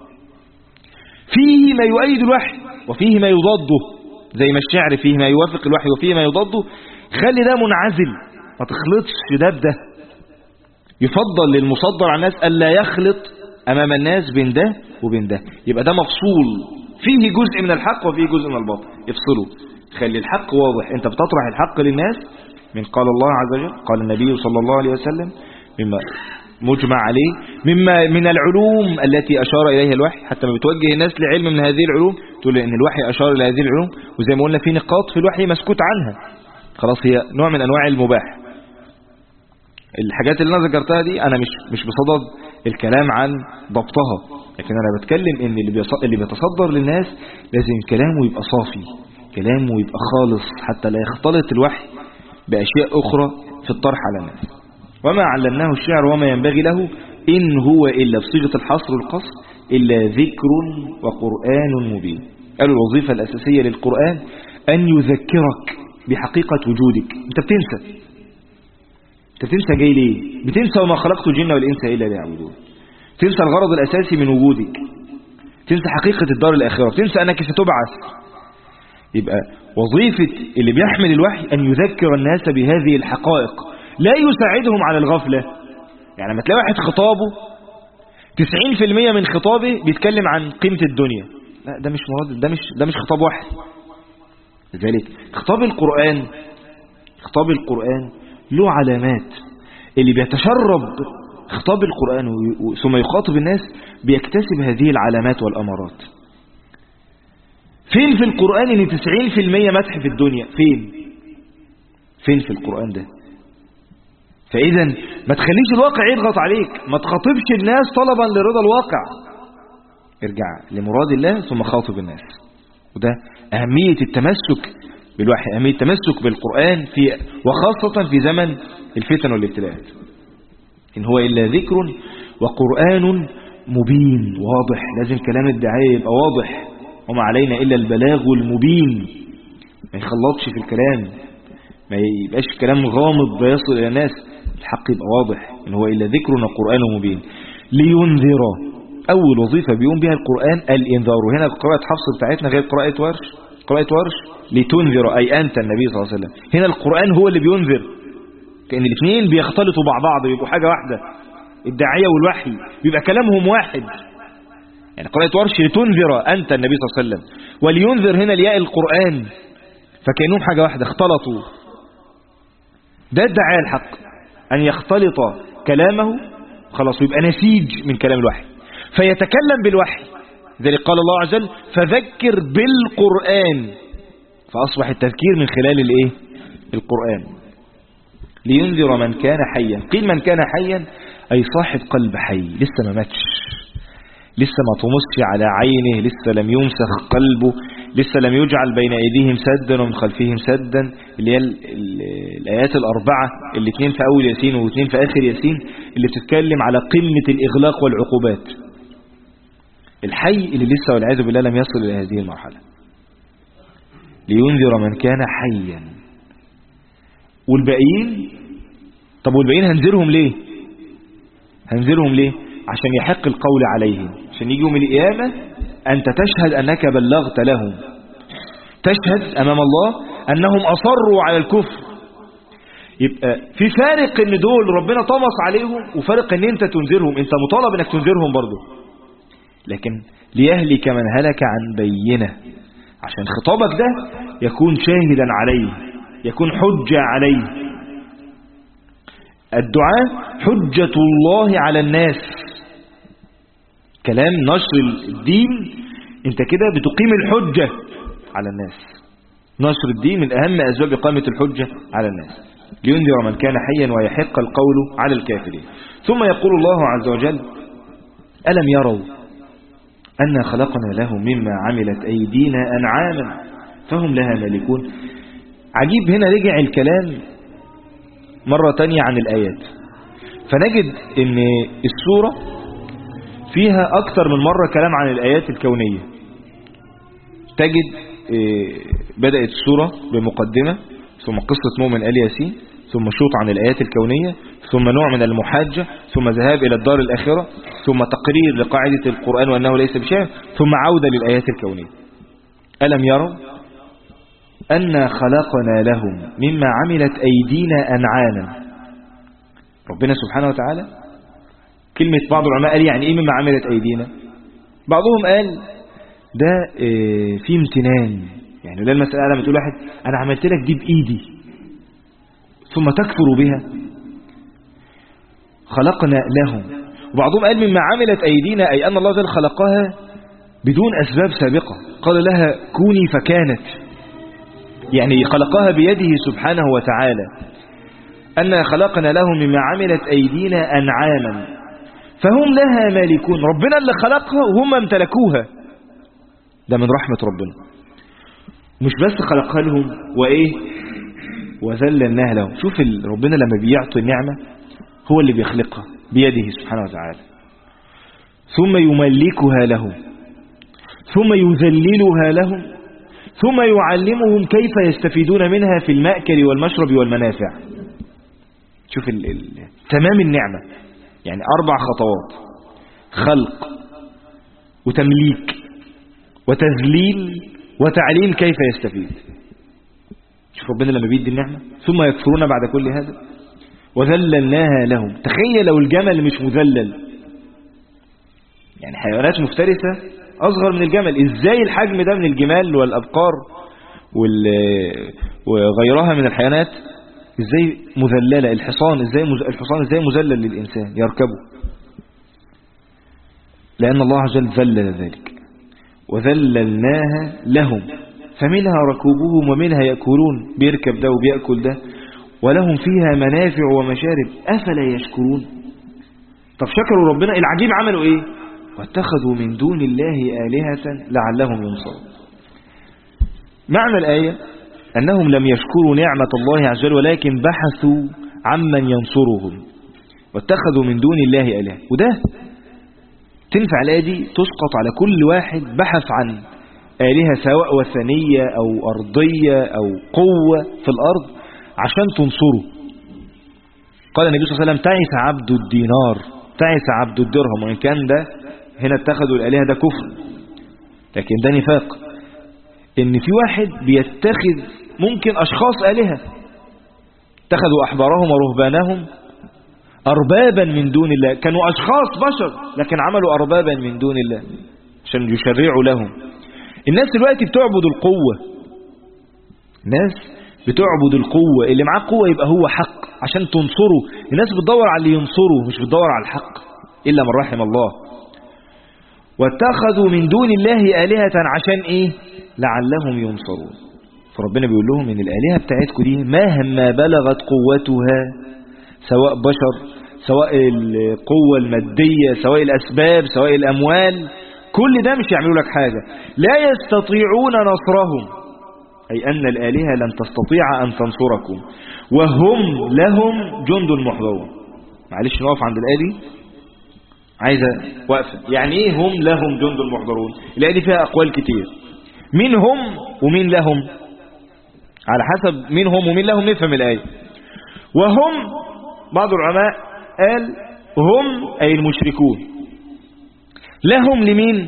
فيه ما يؤيد الوحي وفيه ما يضاده، زي ما الشعر فيه ما يوافق الوحي وفيه ما يضاده. خلي ده منعزل، ما تخلطش ده بده. يفضل للمصدر على الناس ألا يخلط أمام الناس بين ده وبين ده، يبقى ده مفصول فيه جزء من الحق وفيه جزء من الباطل، يفصله. خلي الحق واضح، انت بتطرح الحق للناس من قال الله عز وجل قال النبي صلى الله عليه وسلم مما مجمع عليه، مما من العلوم التي أشار إليها الوحي. حتى ما بتوجه الناس لعلم من هذه العلوم تقول إن الوحي أشار إلى هذه العلوم، وزي ما قلنا في نقاط في الوحي مسكوت عنها، خلاص هي نوع من أنواع المباح. الحاجات اللي أنا ذكرتها دي أنا مش بصدد الكلام عن ضبطها، لكن أنا بتكلم إن اللي بيتصدر للناس لازم كلامه يبقى صافي، كلامه يبقى خالص، حتى لا يختلط الوحي بأشياء أخرى في الطرح على الناس. وما علمناه الشعر وما ينبغي له إن هو إلا بصيغة الحصر والقصر إلا ذكر وقرآن مبين. قالوا الوظيفة الأساسية للقرآن أن يذكرك بحقيقة وجودك. أنت بتنسى جاي ليه؟ بتنسى وما خلقت الجن والإنس إلا ليعبدون. تنسى الغرض الأساسي من وجودك، تنسى حقيقة الدار الآخرة، تنسى أنك ستبعث. يبقى وظيفة اللي بيحمل الوحي أن يذكر الناس بهذه الحقائق، لا يساعدهم على الغفلة. يعني لما تلاقي واحد خطابه 90% من خطابه بيتكلم عن قيمة الدنيا، لا ده مش مراد، ده مش خطاب واحد. لذلك خطاب القرآن له علامات. اللي بيتشرب خطاب القرآن ثم يخاطب الناس بيكتسب هذه العلامات والأمارات. فين في القرآن ان 90% مدح في الدنيا؟ فين في القرآن ده؟ فإذا ما تخليش الواقع يضغط عليك، ما تخاطبش الناس طلبا لرضا الواقع، ارجع لمراد الله ثم خاطب الناس. وده أهمية التمسك بالوحي، أهمية التمسك بالقرآن وخاصة في زمن الفتن والابتلاءات. إن هو إلا ذكر وقرآن مبين، واضح. لازم كلام الداعية يبقى واضح، وما علينا إلا البلاغ المبين، ما يخلطش في الكلام، ما يبقاش كلام غامض بيصل إلى الناس، الحق يبقى واضح. إن هو إلا ذكر وقرآن مبين لينذر. أول وظيفة بيقوم بها القرآن الإنذار. وهنا قراءة حفص بتاعتنا غير قراءة ورش لتنذر، أي أنت النبي صلى الله عليه وسلم. هنا القرآن هو اللي بينذر، كأن الاثنين بيختلطوا مع بعض، بيبقوا حاجة واحدة. الداعية والوحي بيبقى كلامهم واحد. يعني قراءة ورش لتنذر أنت النبي صلى الله عليه وسلم، ولينذر هنا الياء القرآن، فكأنهم حاجة واحدة اختلطوا. ده الداعية الحق، أن يختلط كلامه خلاص ويبقى نسيج من كلام الوحي، فيتكلم بالوحي. ذلك قال الله عز وجل فذكر بالقرآن، فأصبح التذكير من خلال القرآن. لينذر من كان حيا. قيل من كان حيا أي صاحب قلب حي، لسه ما ماتش، لسه ما طمسش على عينه، لسه لم يمسخ قلبه، لسه لم يجعل بين أيديهم سدا ومن خلفهم سدا، اللي هي الآيات الأربعة، اللي 2 في أول ياسين و2 في آخر ياسين، اللي بتتكلم على قمة الإغلاق والعقوبات. الحي اللي لسه والعياذ بالله لم يصل إلى هذه المرحلة. لينذر من كان حيا. والباقيين، طب والباقيين هنذرهم ليه؟ عشان يحق القول عليهم، عشان يجوا من القيامة أنت تشهد أنك بلغت لهم، تشهد أمام الله أنهم أصروا على الكفر. يبقى في فارق ان دول ربنا طمس عليهم، وفارق ان انت تنذرهم، انت مطالب انك تنذرهم برضو. لكن ليهلك من هلك عن بينة، عشان خطابك ده يكون شاهدا عليه، يكون حجة عليه. الدعاء حجة الله على الناس. كلام نشر الدين انت كده بتقيم الحجة على الناس. نشر الدين من أهم أسباب إقامة الحجة على الناس، لينذر من كان حيا ويحق القول على الكافرين. ثم يقول الله عز وجل: ألم يروا أنا خلقنا لهم مما عملت أيدينا أنعاما فهم لها مالكون. عجيب، هنا رجع الكلام مرة تانية عن الآيات، فنجد ان السورة فيها أكثر من مرة كلام عن الآيات الكونية. تجد بدأت السورة بمقدمة، ثم قصة مؤمن آل ياسين، ثم شوط عن الآيات الكونية، ثم نوع من المحاجة، ثم ذهاب إلى الدار الآخرة، ثم تقرير لقاعدة القرآن وأنه ليس بشيء، ثم عودة للآيات الكونية. ألم يروا أنا خلقنا لهم مما عملت أيدينا أنعاما. ربنا سبحانه وتعالى، كلمة بعض العلماء قال يعني إيه مما عملت أيدينا؟ بعضهم قال ده في امتنان، يعني لا المسألة لما تقول واحد أنا عملت لك دي بإيدي ثم تكفر بها، خلقنا لهم. وبعضهم قال مما عملت أيدينا أي أن الله جل خلقها بدون أسباب سابقة، قال لها كوني فكانت، يعني خلقها بيده سبحانه وتعالى. أن خلقنا لهم مما عملت أيدينا أنعاما فهم لها مالكون. ربنا اللي خلقها وهم امتلكوها، ده من رحمة ربنا. مش بس خلقها لهم وإيه وذللناها لهم. شوف ربنا لما بيعطي النعمة هو اللي بيخلقها بيده سبحانه وتعالى، ثم يملكها لهم، ثم يذللها لهم، ثم يعلمهم كيف يستفيدون منها في المأكل والمشرب والمنافع. شوف تمام النعمة، يعني 4 خطوات: خلق وتمليك وتذليل وتعليم كيف يستفيد. شوف ربنا لما بيدي النعمة ثم يكفرون بعد كل هذا. وذللناها لهم. تخيل لو الجمل مش مذلل، يعني حيوانات مفترسة أصغر من الجمل، إزاي الحجم ده من الجمال والأبقار وغيرها من الحيوانات إزاي مذللة؟ الحصان إزاي مذلل للإنسان يركبه؟ لأن الله عز وجل ذلل ذلك. وذللناها لهم فمنها ركوبهم ومنها يأكلون، بيركب ده وبيأكل ده، ولهم فيها منافع ومشارب أفلا يشكرون. طب شكروا ربنا؟ العجيب عملوا إيه؟ واتخذوا من دون الله آلهة لعلهم ينصرون. معنى الآية أنهم لم يشكروا نعمة الله عز وجل ولكن بحثوا عمن ينصرهم، واتخذوا من دون الله آلهة. وده تنفع الآية دي تسقط على كل واحد بحث عن آلهة سواء وثنية أو أرضية أو قوة في الأرض عشان تنصره. قال النبي صلى الله عليه وسلم: تعس عبد الدينار، تعس عبد الدرهم. وإن كان ده هنا اتخذوا الآلهة ده كفر، لكن ده نفاق. إن في واحد بيتخذ ممكن أشخاص آلهة، اتخذوا أحبارهم ورهبانهم أربابا من دون الله. كانوا أشخاص بشر لكن عملوا أربابا من دون الله عشان يشرعوا لهم. الناس دلوقتي بتعبد القوة، الناس بتعبد القوة، اللي معاه قوة يبقى هو حق عشان تنصره. الناس بتدور على اللي ينصره مش بتدور على الحق إلا من رحم الله. واتخذوا من دون الله آلهة عشان إيه؟ لعلهم ينصرون. فربنا بيقول لهم إن الآلهة بتاعتكم دي مهما بلغت قوتها، سواء بشر، سواء القوة المادية، سواء الأسباب، سواء الأموال، كل ده مش يعملوا لك حاجة. لا يستطيعون نصرهم، أي أن الآلهة لن تستطيع أن تنصركم وهم لهم جند محضرون. معلش نقف عند الآية دي، عايزة وقفة. يعني إيه هم لهم جند محضرون؟ الآية دي فيها أقوال كتير. مين هم ومين لهم؟ على حسب مين هم ومين لهم نفهم الآية. وهم بعض العلماء قال هم أي المشركون. لهم لمين؟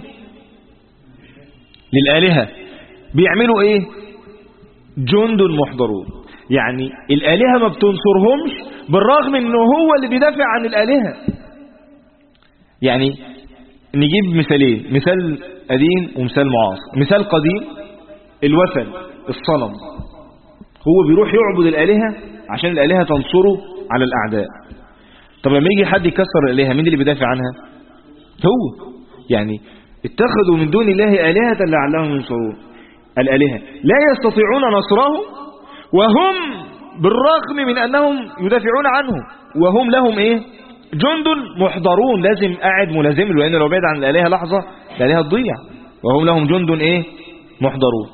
للآلهة. بيعملوا إيه؟ جند محضرون. يعني الآلهة ما بتنصرهمش بالرغم إنه هو اللي بيدافع عن الآلهة. يعني نجيب مثالين، مثال قديم ومثال معاصر. مثال قديم الوثن، الصنم، هو بيروح يعبد الآلهة عشان الآلهة تنصره على الأعداء. طب لما يجي حد يكسر الآلهة مين اللي بيدافع عنها؟ هو. يعني اتخذوا من دون الله آلهة لعلهم ينصرون. الآلهة لا يستطيعون نصرهم وهم بالرغم من أنهم يدافعون عنه وهم لهم إيه؟ جند محضرون، لازم قاعد ملازم له، لأن لو بعد عن الآلهة لحظة الآلهة تضيع. وهم لهم جند إيه؟ محضرون.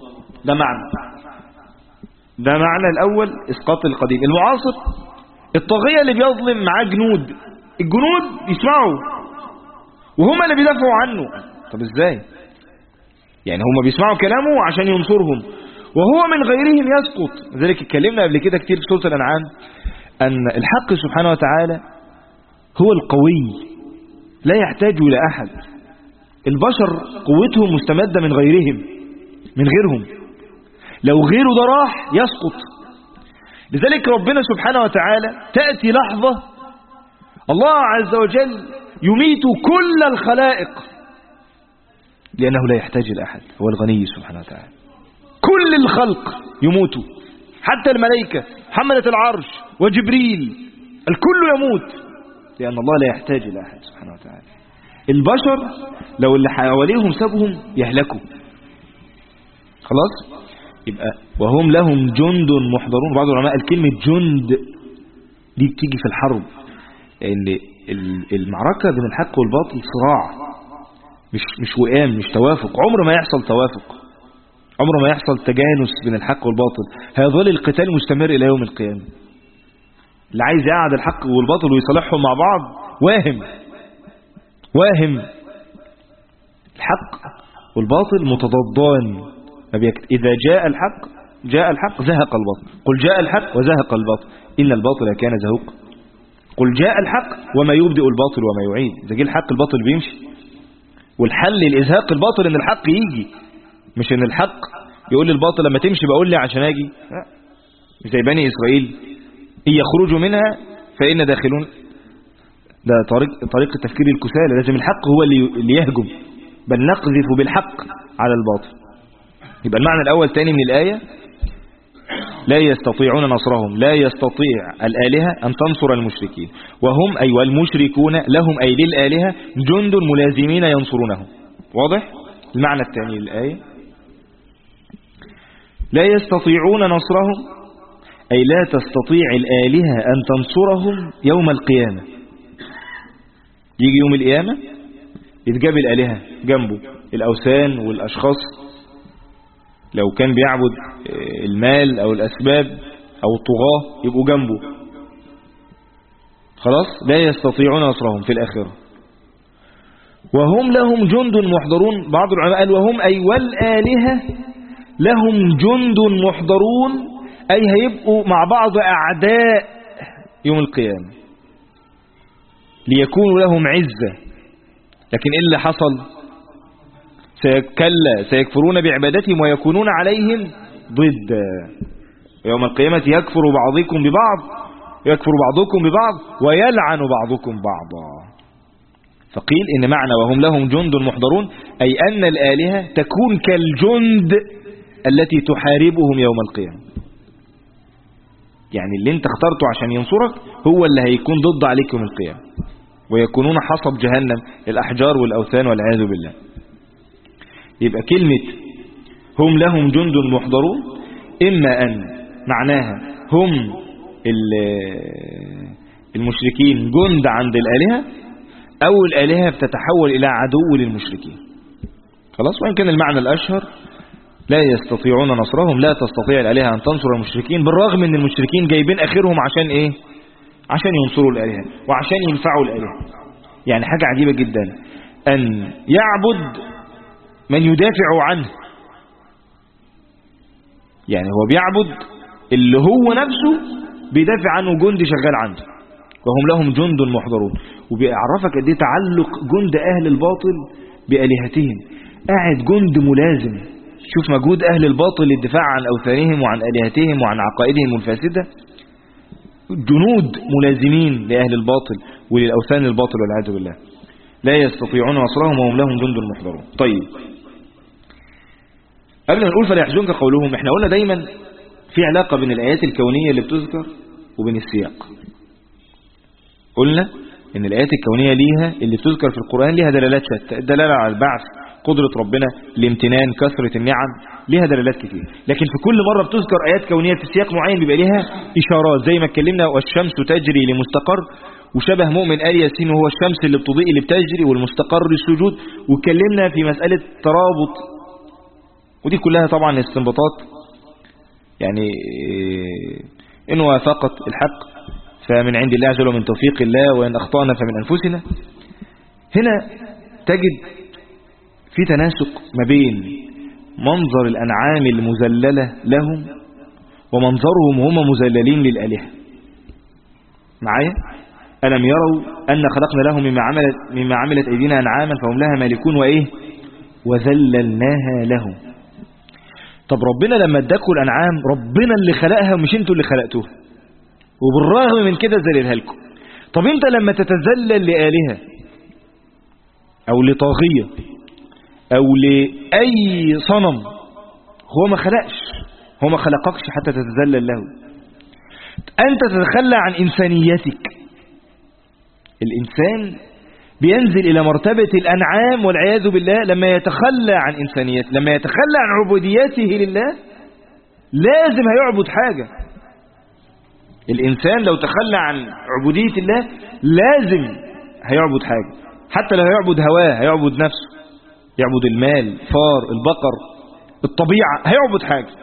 ده معنى الأول إسقاط القديم. المعاصر الطاغية اللي بيظلم معاه جنود، الجنود يسمعوا وهم اللي بيدافعوا عنه. طب إزاي؟ يعني هم بيسمعوا كلامه عشان ينصرهم وهو من غيرهم يسقط. لذلك اتكلمنا قبل كده كتير في سورة الأنعام أن الحق سبحانه وتعالى هو القوي لا يحتاج إلى أحد. البشر قوتهم مستمدة من غيرهم، لو غيره ده راح يسقط. لذلك ربنا سبحانه وتعالى تأتي لحظة الله عز وجل يميت كل الخلائق لأنه لا يحتاج إلى أحد، هو الغني سبحانه وتعالى. كل الخلق يموتوا، حتى الملائكة حملة العرش وجبريل، الكل يموت لأن الله لا يحتاج إلى أحد سبحانه وتعالى. البشر لو اللي حواليهم سابهم يهلكوا خلاص. يبقى وهم لهم جند محضرون. بعض العلماء الكلمة جند دي بتيجي في الحرب، لأن المعركة بين الحق والباطل صراع، مش وئام، مش توافق. عمر ما يحصل توافق، عمر ما يحصل تجانس بين الحق والباطل. هيظل القتال مستمر إلى يوم القيامة. اللي عايز يقعد الحق والباطل ويصالحهم مع بعض واهم. الحق والباطل متضادان. إذا جاء الحق زهق الباطل. قل جاء الحق وزهق الباطل إن الباطل كان زهوقا. قل جاء الحق وما يبدئ الباطل وما يعيد. إذا جاء الحق الباطل بيمشي. والحل لإزهاق الباطل إن الحق يجي، مش إن الحق يقول للباطل لما تمشي بقول لي عشان أجي. مش زي بني إسرائيل إن يخرجوا منها فإن داخلون. ده طريق التفكير الكسالى. لازم الحق هو اللي يهجم، بل نقذف بالحق على الباطل. يبقى المعنى الأول تاني من الآية لا يستطيعون نصرهم، لا يستطيع الآلهة أن تنصر المشركين وهم أي والمشركون لهم أي للآلهة جند ملازمين ينصرونهم. واضح؟ المعنى الثاني للآية لا يستطيعون نصرهم أي لا تستطيع الآلهة أن تنصرهم يوم القيامة. يجي يوم القيامة يتجاب الآلهة جنبه، الأوثان والأشخاص، لو كان بيعبد المال أو الأسباب أو الطغاة يبقوا جنبه خلاص. لا يستطيعون نصرهم في الآخرة وهم لهم جند محضرون. بعض العلماء قال وهم أي والآلهة لهم جند محضرون، أي هيبقوا مع بعض أعداء يوم القيامة ليكونوا لهم عزة. لكن إيه اللي حصل؟ سيكفرون بعبادتهم ويكونون عليهم ضد. يوم القيامة يكفر بعضكم بعضكم ببعض ويلعن بعضكم بعضا. فقيل إن معنى وهم لهم جند محضرون أي أن الآلهة تكون كالجند التي تحاربهم يوم القيامة. يعني اللي انت اخترته عشان ينصرك هو اللي هيكون ضد عليك يوم القيامة، ويكونون حصب جهنم الأحجار والأوثان والعياذ بالله. يبقى كلمة هم لهم جند محضرون إما أن معناها هم المشركين جند عند الآلهة، أو الآلهة بتتحول إلى عدو للمشركين خلاص. وإن كان المعنى الأشهر لا يستطيعون نصرهم، لا تستطيع الآلهة أن تنصر المشركين، بالرغم أن المشركين جايبين آخرهم عشان إيه؟ عشان ينصروا الآلهة وعشان ينفعوا الآلهة. يعني حاجة عجيبة جدا أن يعبد من يدافع عنه. يعني هو بيعبد اللي هو نفسه بيدافع عنه، جند شغال عنده. وهم لهم جند محضرون. وبيعرفك قد ايه تعلق جند أهل الباطل بآلهتهم. قاعد جند ملازم. شوف مجهود أهل الباطل للدفاع عن أوثانهم وعن آلهتهم وعن عقائدهم الفاسدة. جنود ملازمين لأهل الباطل وللأوثان الباطل والعياذ بالله. لا يستطيعون نصرهم وهم لهم جند محضرون. طيب قبل ما نقول فلا يحزنك قولهم، احنا قلنا دايما في علاقة بين الآيات الكونية اللي بتذكر وبين السياق. قلنا ان الآيات الكونية ليها اللي بتذكر في القرآن ليها دلالات شتى، الدلالة على البعث، قدرة ربنا، الامتنان، كثرة النعم، ليها دلالات كتير. لكن في كل مرة بتذكر آيات كونية في سياق معين بيبقى ليها إشارات، زي ما اتكلمنا والشمس تجري لمستقر، وشبه مؤمن آل ياسين وهو الشمس اللي بتضيء اللي بتجري، والمستقر السجود، واتكلمنا في مسألة ترابط، ودي كلها طبعا استنباطات يعني إن وافقت الحق فمن عند الله عز وجل ومن توفيق الله، وإن أخطأنا فمن أنفسنا. هنا تجد في تناسق ما بين منظر الأنعام المذللة لهم ومنظرهم هم مذللين للآلهة. معايا؟ ألم يروا أن خلقنا لهم مما عملت أيدينا أنعاما فهم لها مالكون وإيه وذللناها لهم. طب ربنا لما اداكوا الأنعام ربنا اللي خلقها ومش انتوا اللي خلقتوها، وبالرغم من كده ذللها لكم. طب انت لما تتذلل لآلهة أو لطاغية أو لأي صنم هو ما خلقش، هو ما خلقكش حتى تتذلل له، أنت تتخلى عن إنسانيتك. الإنسان بينزل إلى مرتبة الأنعام والعياذ بالله لما يتخلى عن إنسانيته، لما يتخلى عن عبوديته لله لازم هيعبد حاجة. الإنسان لو تخلى عن عبودية الله لازم هيعبد حاجة، حتى لو هيعبد هواه، هيعبد نفسه، يعبد المال، فار، البقر، الطبيعة، هيعبد حاجة.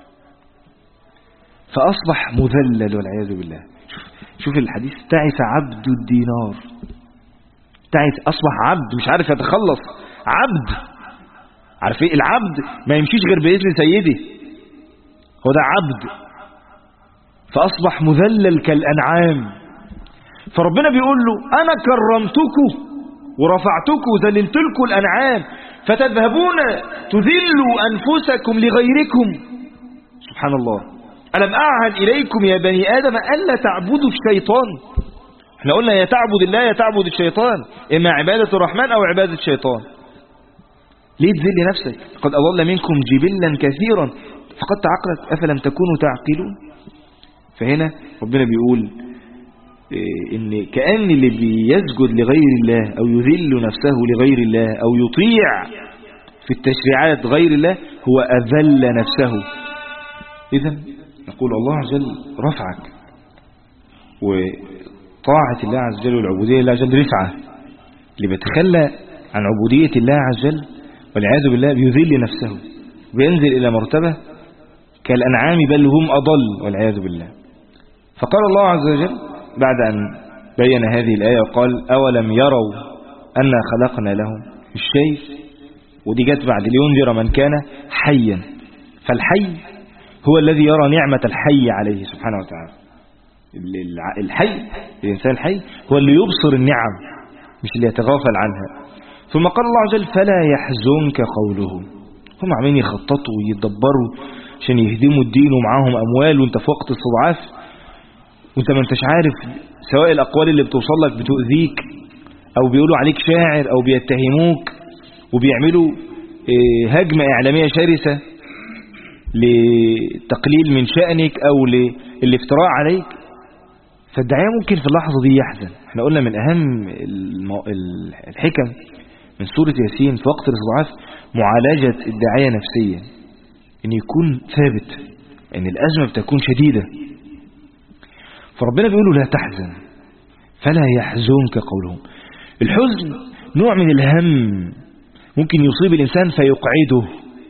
فأصبح مذلل والعياذ بالله. شوف الحديث، تعس عبد الدينار، تعس، أصبح عبد مش عارف يتخلص، عبد. عارف ايه العبد؟ ما يمشيش غير بإذن سيده، هو ده عبد. فأصبح مذلل كالأنعام. فربنا بيقول له أنا كرمتكم ورفعتكم وذللتلكم الأنعام فتذهبون تذلوا أنفسكم لغيركم. سبحان الله. ألم أعهد إليكم يا بني آدم ألا تعبدوا الشيطان. احنا قلنا يا تعبد الله يا تعبد الشيطان، إما عبادة الرحمن أو عبادة الشيطان. ليه تذل نفسك؟ قد أضل منكم جبلا كثيرا فقد عقلت أفلم تكونوا تعقلون. فهنا ربنا بيقول إن كأن اللي بيسجد لغير الله أو يذل نفسه لغير الله أو يطيع في التشريعات غير الله هو أذل نفسه. إذن نقول الله عز وجل رفعك، وطاعة الله عز وجل والعبودية لله عز وجل رفعة. اللي بيتخلى عن عبودية الله عز وجل والعياذ بالله بيذل نفسه، بينزل إلى مرتبة كالأنعام بل هم أضل والعياذ بالله. فقال الله عز وجل بعد أن بين هذه الآية وقال أولم يروا أنا خلقنا لهم الشيء، ودي جت بعد لينذر من كان حيا. فالحي هو الذي يرى نعمة الحي عليه سبحانه وتعالى. الحي، الإنسان الحي هو اللي يبصر النعم مش اللي يتغافل عنها. ثم قال الله عز وجل فلا يحزنك قولهم. هم عمالين يخططوا ويدبروا عشان يهدموا الدين ومعاهم أموال وانت في وقت الصضعاف وانت ما انتش عارف، سواء الأقوال اللي بتوصل لك بتؤذيك أو بيقولوا عليك شاعر أو بيتهموك وبيعملوا هجمة إعلامية شرسة لتقليل من شأنك أو للافتراء عليك. فالداعية ممكن في اللحظة دي يحزن. احنا قلنا من أهم الحكم من سورة ياسين في وقت الاستضعاف معالجة الداعية نفسيا، ان يكون ثابت، ان الأزمة بتكون شديدة. فربنا بيقوله لا تحزن فلا يحزنك قولهم. الحزن نوع من الهم ممكن يصيب الإنسان فيقعده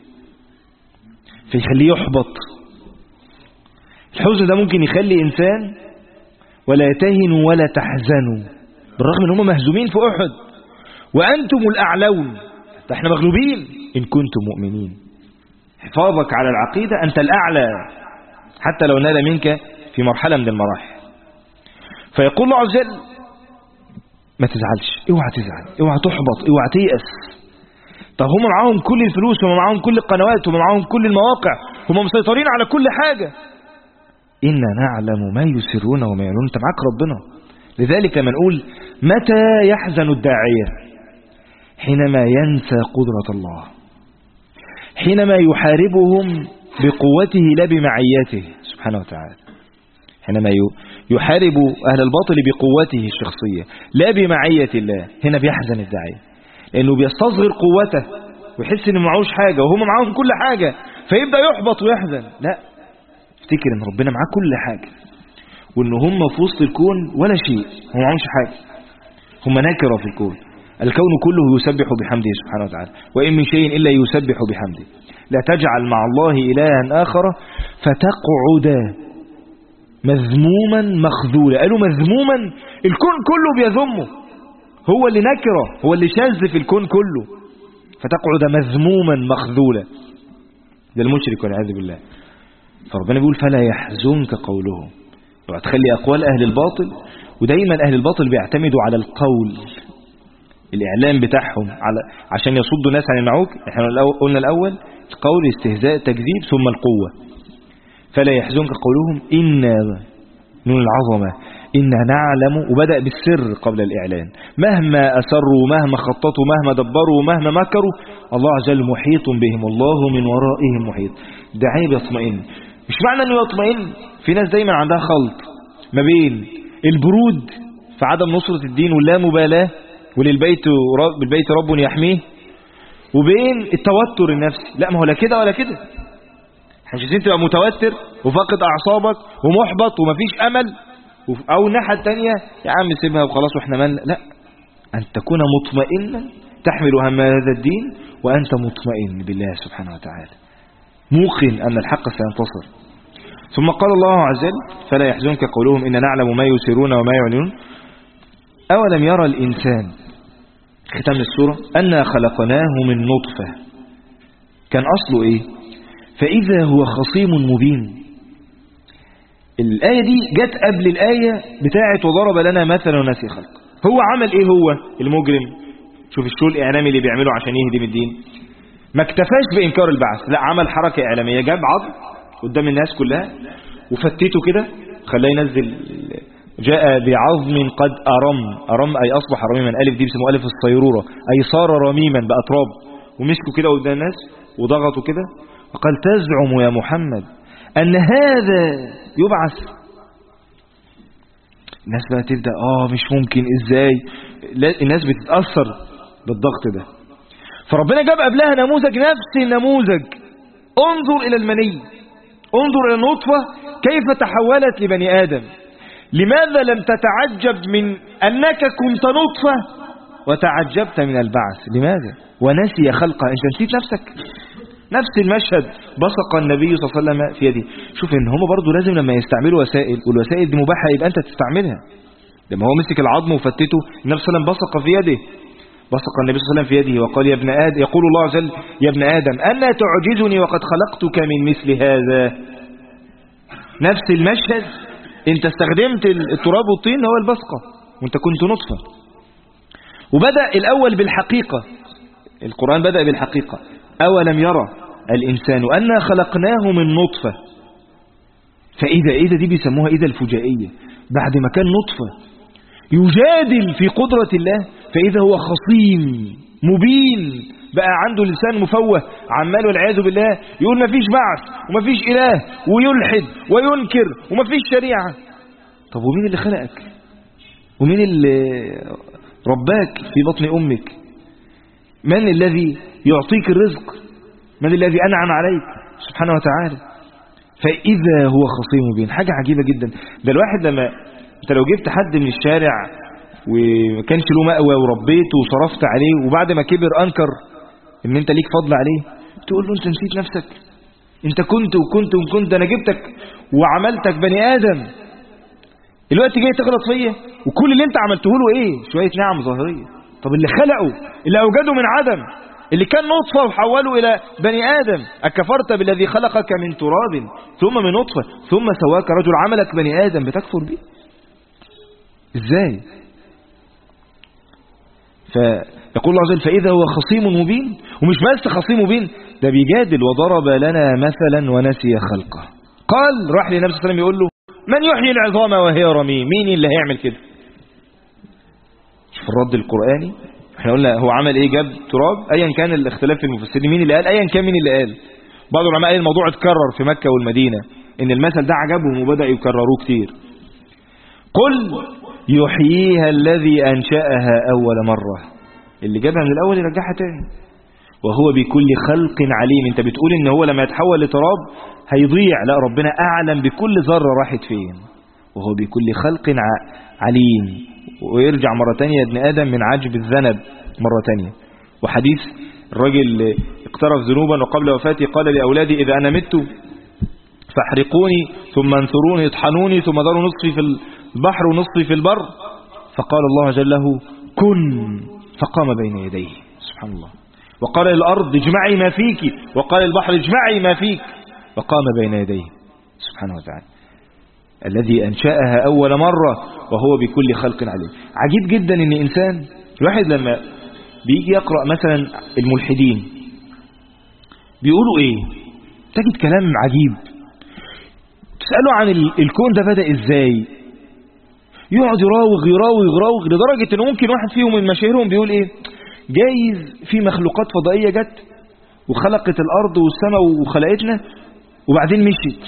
فيخليه يحبط. الحزن ده ممكن يخلي إنسان ولا تهنوا ولا تحزنوا بالرغم ان هم مهزومين في أحد وأنتم الأعلون، احنا مغلوبين إن كنتم مؤمنين. حفاظك على العقيدة أنت الأعلى حتى لو نال منك في مرحلة من المراحل. فيقول الله عز وجل ما تزعلش، اوعى تزعل، اوعى تحبط، اوعى تيأس. طب هم معاهم كل الفلوس، هم معاهم كل القنوات، هم معاهم كل المواقع، هم مسيطرين على كل حاجة. إنا نعلم ما يسرون وما يعلنون. انت معاك ربنا. لذلك لما نقول متى يحزن الداعية، حينما ينسى قدرة الله، حينما يحاربهم بقوته لا بمعيته سبحانه وتعالى. حينما يحارب أهل الباطل بقوته الشخصية لا بمعية الله، هنا بيحزن الداعية، لأنه بيستصغر قوته ويحس إنه معهوش حاجة وهم معاهم كل حاجة، فيبدأ يحبط ويحزن. لا، افتكر إن ربنا معاه كل حاجة، وإن هم في وسط الكون ولا شيء، هم معهمش حاجة، هم نكرة في الكون. الكون كله يسبح بحمده سبحانه وتعالى، وإن من شيء إلا يسبح بحمده. لا تجعل مع الله إلها آخر فتقعد مذموما مخذولا. قالوا مذموما، الكون كله بيذمه، هو اللي نكره، هو اللي شاذ في الكون كله، فتقعد مذموما مخذولا. ده المشرك والعياذ بالله. فربنا بيقول فلا يحزنك قولهم. تخلي أقوال أهل الباطل، ودايما أهل الباطل بيعتمدوا على القول، الإعلام بتاعهم عشان يصدوا الناس عن المعوج. احنا قلنا الأول القول استهزاء تكذيب ثم القوة. فلا يحزنك قولهم إنا نون العظمة إنا نعلم، وبدأ بالسر قبل الإعلان، مهما أسروا مهما خططوا مهما دبروا مهما مكروا الله عز وجل محيط بهم، الله من ورائهم محيط. ده عيب يطمئن. مش معنى أنه يطمئن، في ناس دايما عندها خلط ما بين البرود في عدم نصرة الدين واللامبالاة وللبيت رب يحميه، وبين التوتر النفسي. لا، ما هو لا كده ولا كده. مش عايزين تبقى متوتر وفاقد أعصابك ومحبط ومفيش أمل، أو الناحية التانية يا عم سيبها وخلاص واحنا مالنا. لا، أن تكون مطمئنا تحمل هم هذا الدين وأنت مطمئن بالله سبحانه وتعالى، موقن أن الحق سينتصر. ثم قال الله عز وجل فلا يحزنك قولهم إن نعلم ما يسرون وما يعلنون أولم يرى الإنسان، ختام السورة، أنا خلقناه من نطفة، كان أصله إيه؟ فإذا هو خصيم مبين. الآية دي جت قبل الآية بتاعت وضرب لنا مثلا ونسي خلق. هو عمل إيه هو المجرم؟ شوف الشو الإعلامي اللي بيعمله عشان يهدم الدين. ما اكتفاش بإنكار البعث، لا، عمل حركة إعلامية، جاب عظم قدام الناس كلها وفتته كده، خلاه ينزل، جاء بعظم قد أرم أي أصبح رميما، ألف دي بيسموه ألف الصيرورة، أي صار رميما بقى تراب، ومسكوا كده قدام الناس وضغطوا كده، وقال تزعم يا محمد أن هذا يبعث. الناس بقى تبدأ مش ممكن، إزاي؟ الناس بتتأثر بالضغط ده. فربنا جاب قبلها نموذج، نفس النموذج، انظر إلى المني، انظر إلى النطفة كيف تحولت لبني آدم. لماذا لم تتعجب من أنك كنت نطفة وتعجبت من البعث؟ لماذا؟ ونسي خلقه، أنت نسيت نفسك. نفس المشهد بصق النبي صلى الله عليه وسلم في يده. شوف ان هم برضو لازم لما يستعملوا وسائل، والوسائل دي مباحة يبقى انت تستعملها. لما هو مسك العظم وفتته، النبي صلى الله عليه وسلم بصق في يده، بصق النبي صلى الله عليه وسلم في يده وقال يا ابن آدم، يقول الله عز وجل يا ابن آدم أنا تعجزني وقد خلقتك من مثل هذا. نفس المشهد، انت استخدمت التراب والطين، هو البصقة، وانت كنت نطفة. وبدأ الأول بالحقيقة، القرآن بدأ بالحقيقة، أولم يرى الإنسان أنا خلقناه من نطفة. فإذا دي بيسموها إذا الفجائية، بعد ما كان نطفة يجادل في قدرة الله، فإذا هو خصيم مبين، بقى عنده لسان مفوه، عمال والعياذ بالله يقول ما فيش بعث وما فيش إله، ويلحد وينكر وما فيش شريعة. طب ومين اللي خلقك؟ ومين اللي رباك في بطن أمك؟ من الذي يعطيك الرزق؟ من الذي أنعم عليك سبحانه وتعالى؟ فإذا هو خصيم مبين. حاجة عجيبة جدا. ده الواحد لما انت لو جبت حد من الشارع وما كانش له مأوى وربيته وصرفت عليه، وبعد ما كبر أنكر ان انت ليك فضل عليه، تقول له انت نسيت نفسك، انت كنت وكنت وكنت، انا جبتك وعملتك بني آدم، الوقت جاي تغلط فيا، وكل اللي انت عملته له ايه؟ شوية نعم ظاهرية. طب اللي خلقه، اللي أوجده من عدم، اللي كان نطفة وحوله إلى بني آدم، أكفرت بالذي خلقك من تراب ثم من نطفة ثم سواك رجل، عملك بني آدم، بتكفر به إزاي؟ فيقول الله عز وجل فإذا هو خصيم مبين. ومش بس خصيم مبين، ده بيجادل وضرب لنا مثلا ونسي خلقه. قال راح للنبي صلى الله عليه وسلم يقول له من يحيي العظام وهي رميم؟ مين اللي هيعمل كده؟ في الرد القرآني احنا قلنا هو عمل ايه؟ جاب تراب. ايا كان الاختلاف في المفسرين مين اللي قال، ايا كان مين اللي قال، بعض العلماء قال الموضوع اتكرر في مكة والمدينة، ان المثل ده عجبهم وبدأ يكرروه كتير. قل يحييها الذي أنشأها أول مرة، اللي جابها من الأول يرجعها تاني، وهو بكل خلق عليم. انت بتقول ان هو لما يتحول لتراب هيضيع، لا، ربنا أعلم بكل ذرة راحت فين، وهو بكل خلق عليم. ويرجع مرة تانية ابن آدم من عجب الذنب مرة تانية. وحديث الرجل اقترف ذنوبا وقبل وفاته قال لأولادي إذا أنا مت فاحرقوني ثم انثروني اطحنوني ثم ذروا نصفي في البحر ونصفي في البر، فقال الله جل له كن، فقام بين يديه. سبحان الله. وقال للأرض اجمعي ما فيك، وقال للبحر اجمعي ما فيك، فقام بين يديه سبحانه وتعالى. الذي أنشأها أول مرة وهو بكل خلق عليم. عجيب جدا ان إنسان الواحد لما بيجي يقرأ مثلا الملحدين بيقولوا ايه، تجد كلام عجيب. تسأله عن الكون ده بدأ ازاي، يقعد يراوغ لدرجة انه ممكن واحد فيهم من مشاهيرهم بيقول ايه، جايز في مخلوقات فضائية جت وخلقت الارض والسماء وخلقتنا وبعدين مشيت.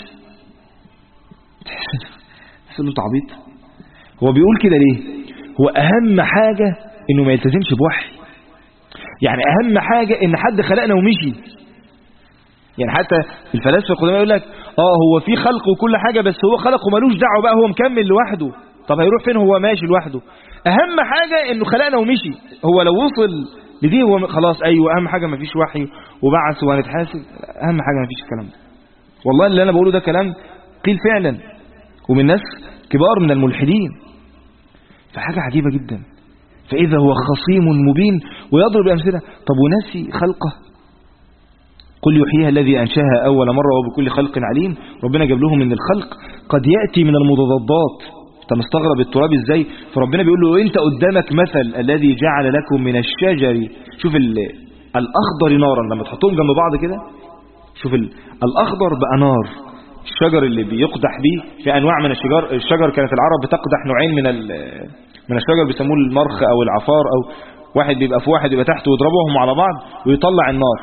تسأله انت عبيط؟ هو بيقول كده ليه؟ هو اهم حاجة انه ما يلتزمش بوحي، يعني اهم حاجة ان حد خلقنا ومشي. يعني حتى الفلاسفة القدماء يقول لك هو في خلق وكل حاجة، بس هو خلق ومالوش دعوه بقى، هو مكمل لوحده. طب هيروح فين هو ماشي لوحده؟ اهم حاجة انه خلقنا ومشي. هو لو وصل لدي هو خلاص. ايوه اهم حاجة ما فيش وحي وبعث وهنتحاسب، اهم حاجة ما فيش الكلام ده. والله اللي انا بقوله ده كلام قيل فعلا ومن ناس كبار من الملحدين، فحاجة عجيبة جدا. فإذا هو خصيم مبين ويضرب أمثلة. طب ونسي خلقه؟ قل يحييها الذي أنشاها أول مرة وبكل خلق عليم. ربنا جاب لهم من الخلق قد يأتي من المضادات. انت مستغرب التراب ازاي؟ فربنا بيقول له انت قدامك مثل الذي جعل لكم من الشجر، شوف الأخضر نارا، لما تحطهم جنب بعض كده شوف الأخضر بقى نار. الشجر اللي بيقدح بيه في أنواع من الشجر كانت العرب بتقدح نوعين من الشجر بيسموه المرخ أو العفار، أو واحد بيبقى في واحد يبقى تحت ويضربهم على بعض ويطلع النار.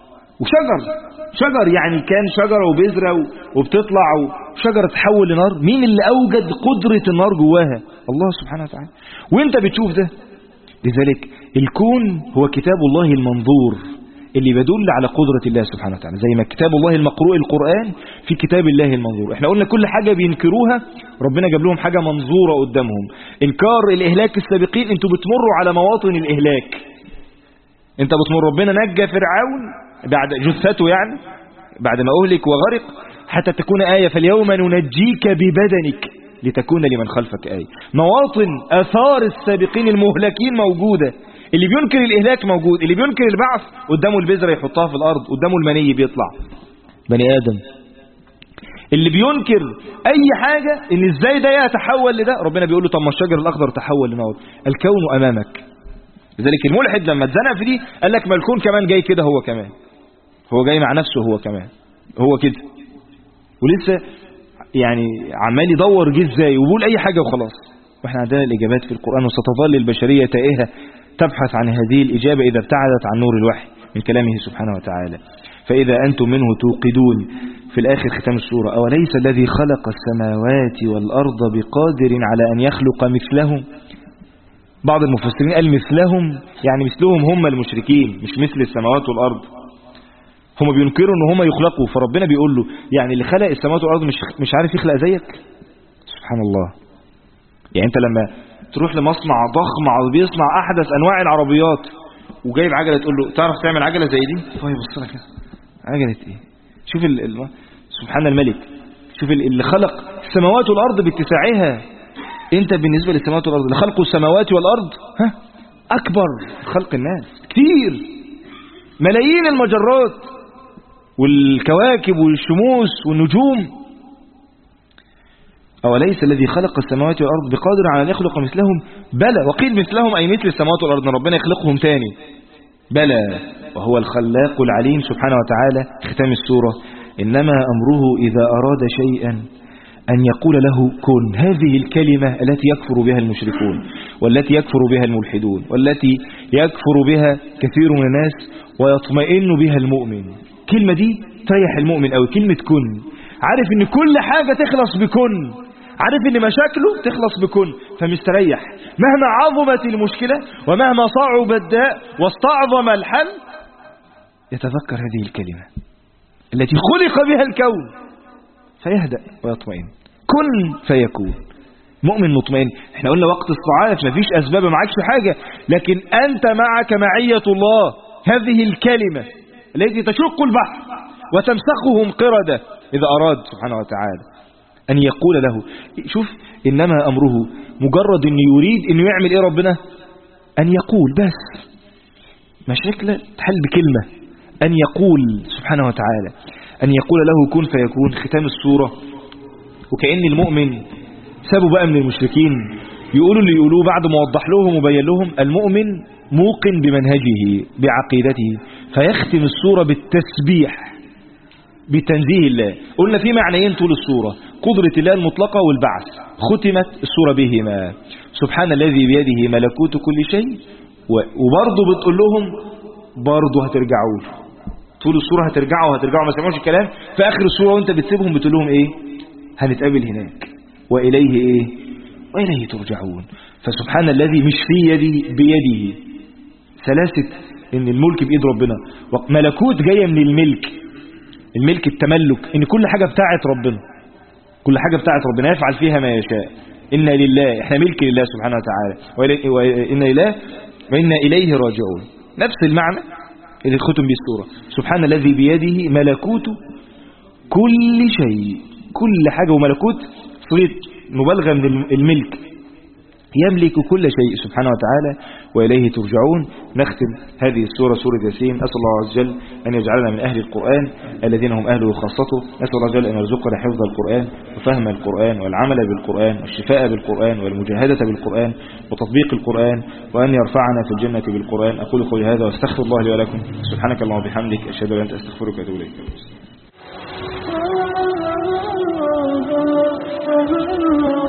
وشجر يعني كان شجرة وبذرة وبتطلع وشجرة تحول لنار. مين اللي أوجد قدرة النار جواها؟ الله سبحانه وتعالى. وانت بتشوف ده. لذلك الكون هو كتاب الله المنظور اللي بيدل على قدرة الله سبحانه وتعالى، زي ما كتاب الله المقروء القرآن في كتاب الله المنظور. احنا قلنا كل حاجة بينكروها ربنا جاب لهم حاجة منظورة قدامهم. انكار الإهلاك السابقين، انتوا بتمروا على مواطن الإهلاك. انت بتمر، ربنا نجى فرعون بعد جثته، يعني بعد ما أهلك وغرق، حتى تكون آية. فاليوم ننجيك ببدنك لتكون لمن خلفك آية. مواطن آثار السابقين المهلكين موجودة. اللي بينكر الإهلاك موجود، اللي بينكر البعث قدامه البذرة يحطها في الأرض، قدامه المني بيطلع بني آدم. اللي بينكر أي حاجة إن إزاي ده يتحول لده، ربنا بيقول له طب ما الشجر الأخضر تحول لنار. الكون أمامك. لذلك الملحد لما اتزنق في دي قال لك ما الكون كمان جاي كده، هو كمان هو جاي مع نفسه، هو كمان هو كده، ولسه يعني عمال يدور جه ازاي وبيقول أي حاجة وخلاص. واحنا عندنا الإجابات في القرآن. وستظل البشرية تائهة تبحث عن هذه الإجابة إذا ابتعدت عن نور الوحي من كلامه سبحانه وتعالى. فإذا أنتم منه توقدون. في الآخر ختام السورة أوليس الذي خلق السماوات والأرض بقادر على أن يخلق مثلهم. بعض المفسرين قال مثلهم يعني مثلهم هم المشركين، مش مثل السماوات والأرض. هم بينكروا ان هم يخلقوا، فربنا بيقول له يعني اللي خلق السماوات والأرض مش عارف يخلق زيك. سبحان الله. يعني انت لما تروح لمصنع ضخم بيصنع احدث انواع العربيات وجايب عجله، تقول له تعرف تعمل عجله زي دي؟ فهو يبص لك كده، عجله ايه؟ شوف سبحان الملك. شوف اللي خلق السماوات والارض باتساعها. انت بالنسبه للسماوات والارض اللي خلقوا السماوات والارض اكبر خلق الناس كتير، ملايين المجرات والكواكب والشموس والنجوم. أوليس الذي خلق السماوات والأرض بقادر على أن يخلق مثلهم؟ بلى. وقيل مثلهم أي مثل السماوات والأرض، ربنا يخلقهم تاني. بلى وهو الخلاق العليم سبحانه وتعالى. ختام السورة إنما أمره إذا أراد شيئا أن يقول له كن. هذه الكلمة التي يكفر بها المشركون والتي يكفر بها الملحدون، والتي يكفر بها كثير من الناس ويطمئن بها المؤمن. كلمة دي تريح المؤمن أو كلمة كن، عارف ان كل حاجة تخلص بكن، عارف ان مشاكله تخلص بكن، فمستريح مهما عظمت المشكلة ومهما صعب الداء واستعظم الحل، يتذكر هذه الكلمة التي خلق بها الكون فيهدأ ويطمئن. كن فيكون. مؤمن مطمئن. احنا قلنا وقت الصعاب مفيش أسباب، معكش حاجة، لكن أنت معك معية الله، هذه الكلمة التي تشق البحر وتمسخهم قردة إذا أراد سبحانه وتعالى أن يقول له. شوف، إنما أمره مجرد أن يريد أن يعمل إيه ربنا؟ أن يقول بس. مشاكل تحل بكلمة، أن يقول سبحانه وتعالى، أن يقول له كن فيكون. ختام السورة، وكأن المؤمن سابوا بقى من المشركين يقولوا اللي يقولوه بعد ما وضح لهم وبين لهم. المؤمن موقن بمنهجه بعقيدته، فيختم السورة بالتسبيح بتنزيه الله. قلنا في معنيين طول السورة، قدرة الله المطلقة والبعث، ختمت السورة بهما. سبحان الذي بيده ملكوت كل شيء، وبرضه بتقول لهم برضه هترجعوا له. طول السورة هترجعوا ما سمعوش الكلام. في آخر السورة وانت بتسيبهم بتقول لهم ايه؟ هنتقابل هناك، وإليه ايه؟ وإليه ترجعون. فسبحان الذي مش في يدي بيده، ثلاثة ان الملك بإيد ربنا، وملكوت جاية من الملك التملك، ان كل حاجة بتاعت ربنا، كل حاجة بتاعت ربنا يفعل فيها ما يشاء. إنا لله، احنا ملك لله سبحانه وتعالى، وإنا إليه راجعون. نفس المعنى اللي ختم به السورة. سبحان الذي بيده ملكوت كل شيء، كل حاجة، وملكوت صيغة مبالغة من الملك، يملك كل شيء سبحانه وتعالى، وإليه ترجعون. نختم هذه السورة سورة ياسين. أسأل الله عز وجل أن يجعلنا من أهل القرآن الذين هم أهله وخاصته. أسأل الله عز وجل أن يرزقنا حفظ القرآن وفهم القرآن والعمل بالقرآن والشفاء بالقرآن والمجاهدة بالقرآن وتطبيق القرآن، وأن يرفعنا في الجنة بالقرآن. أقول قولي هذا واستغفر الله لي ولكم. سبحانك اللهم وبحمدك، أشهد أن لا إله إلا أنت، أستغفرك وأتوب إليك.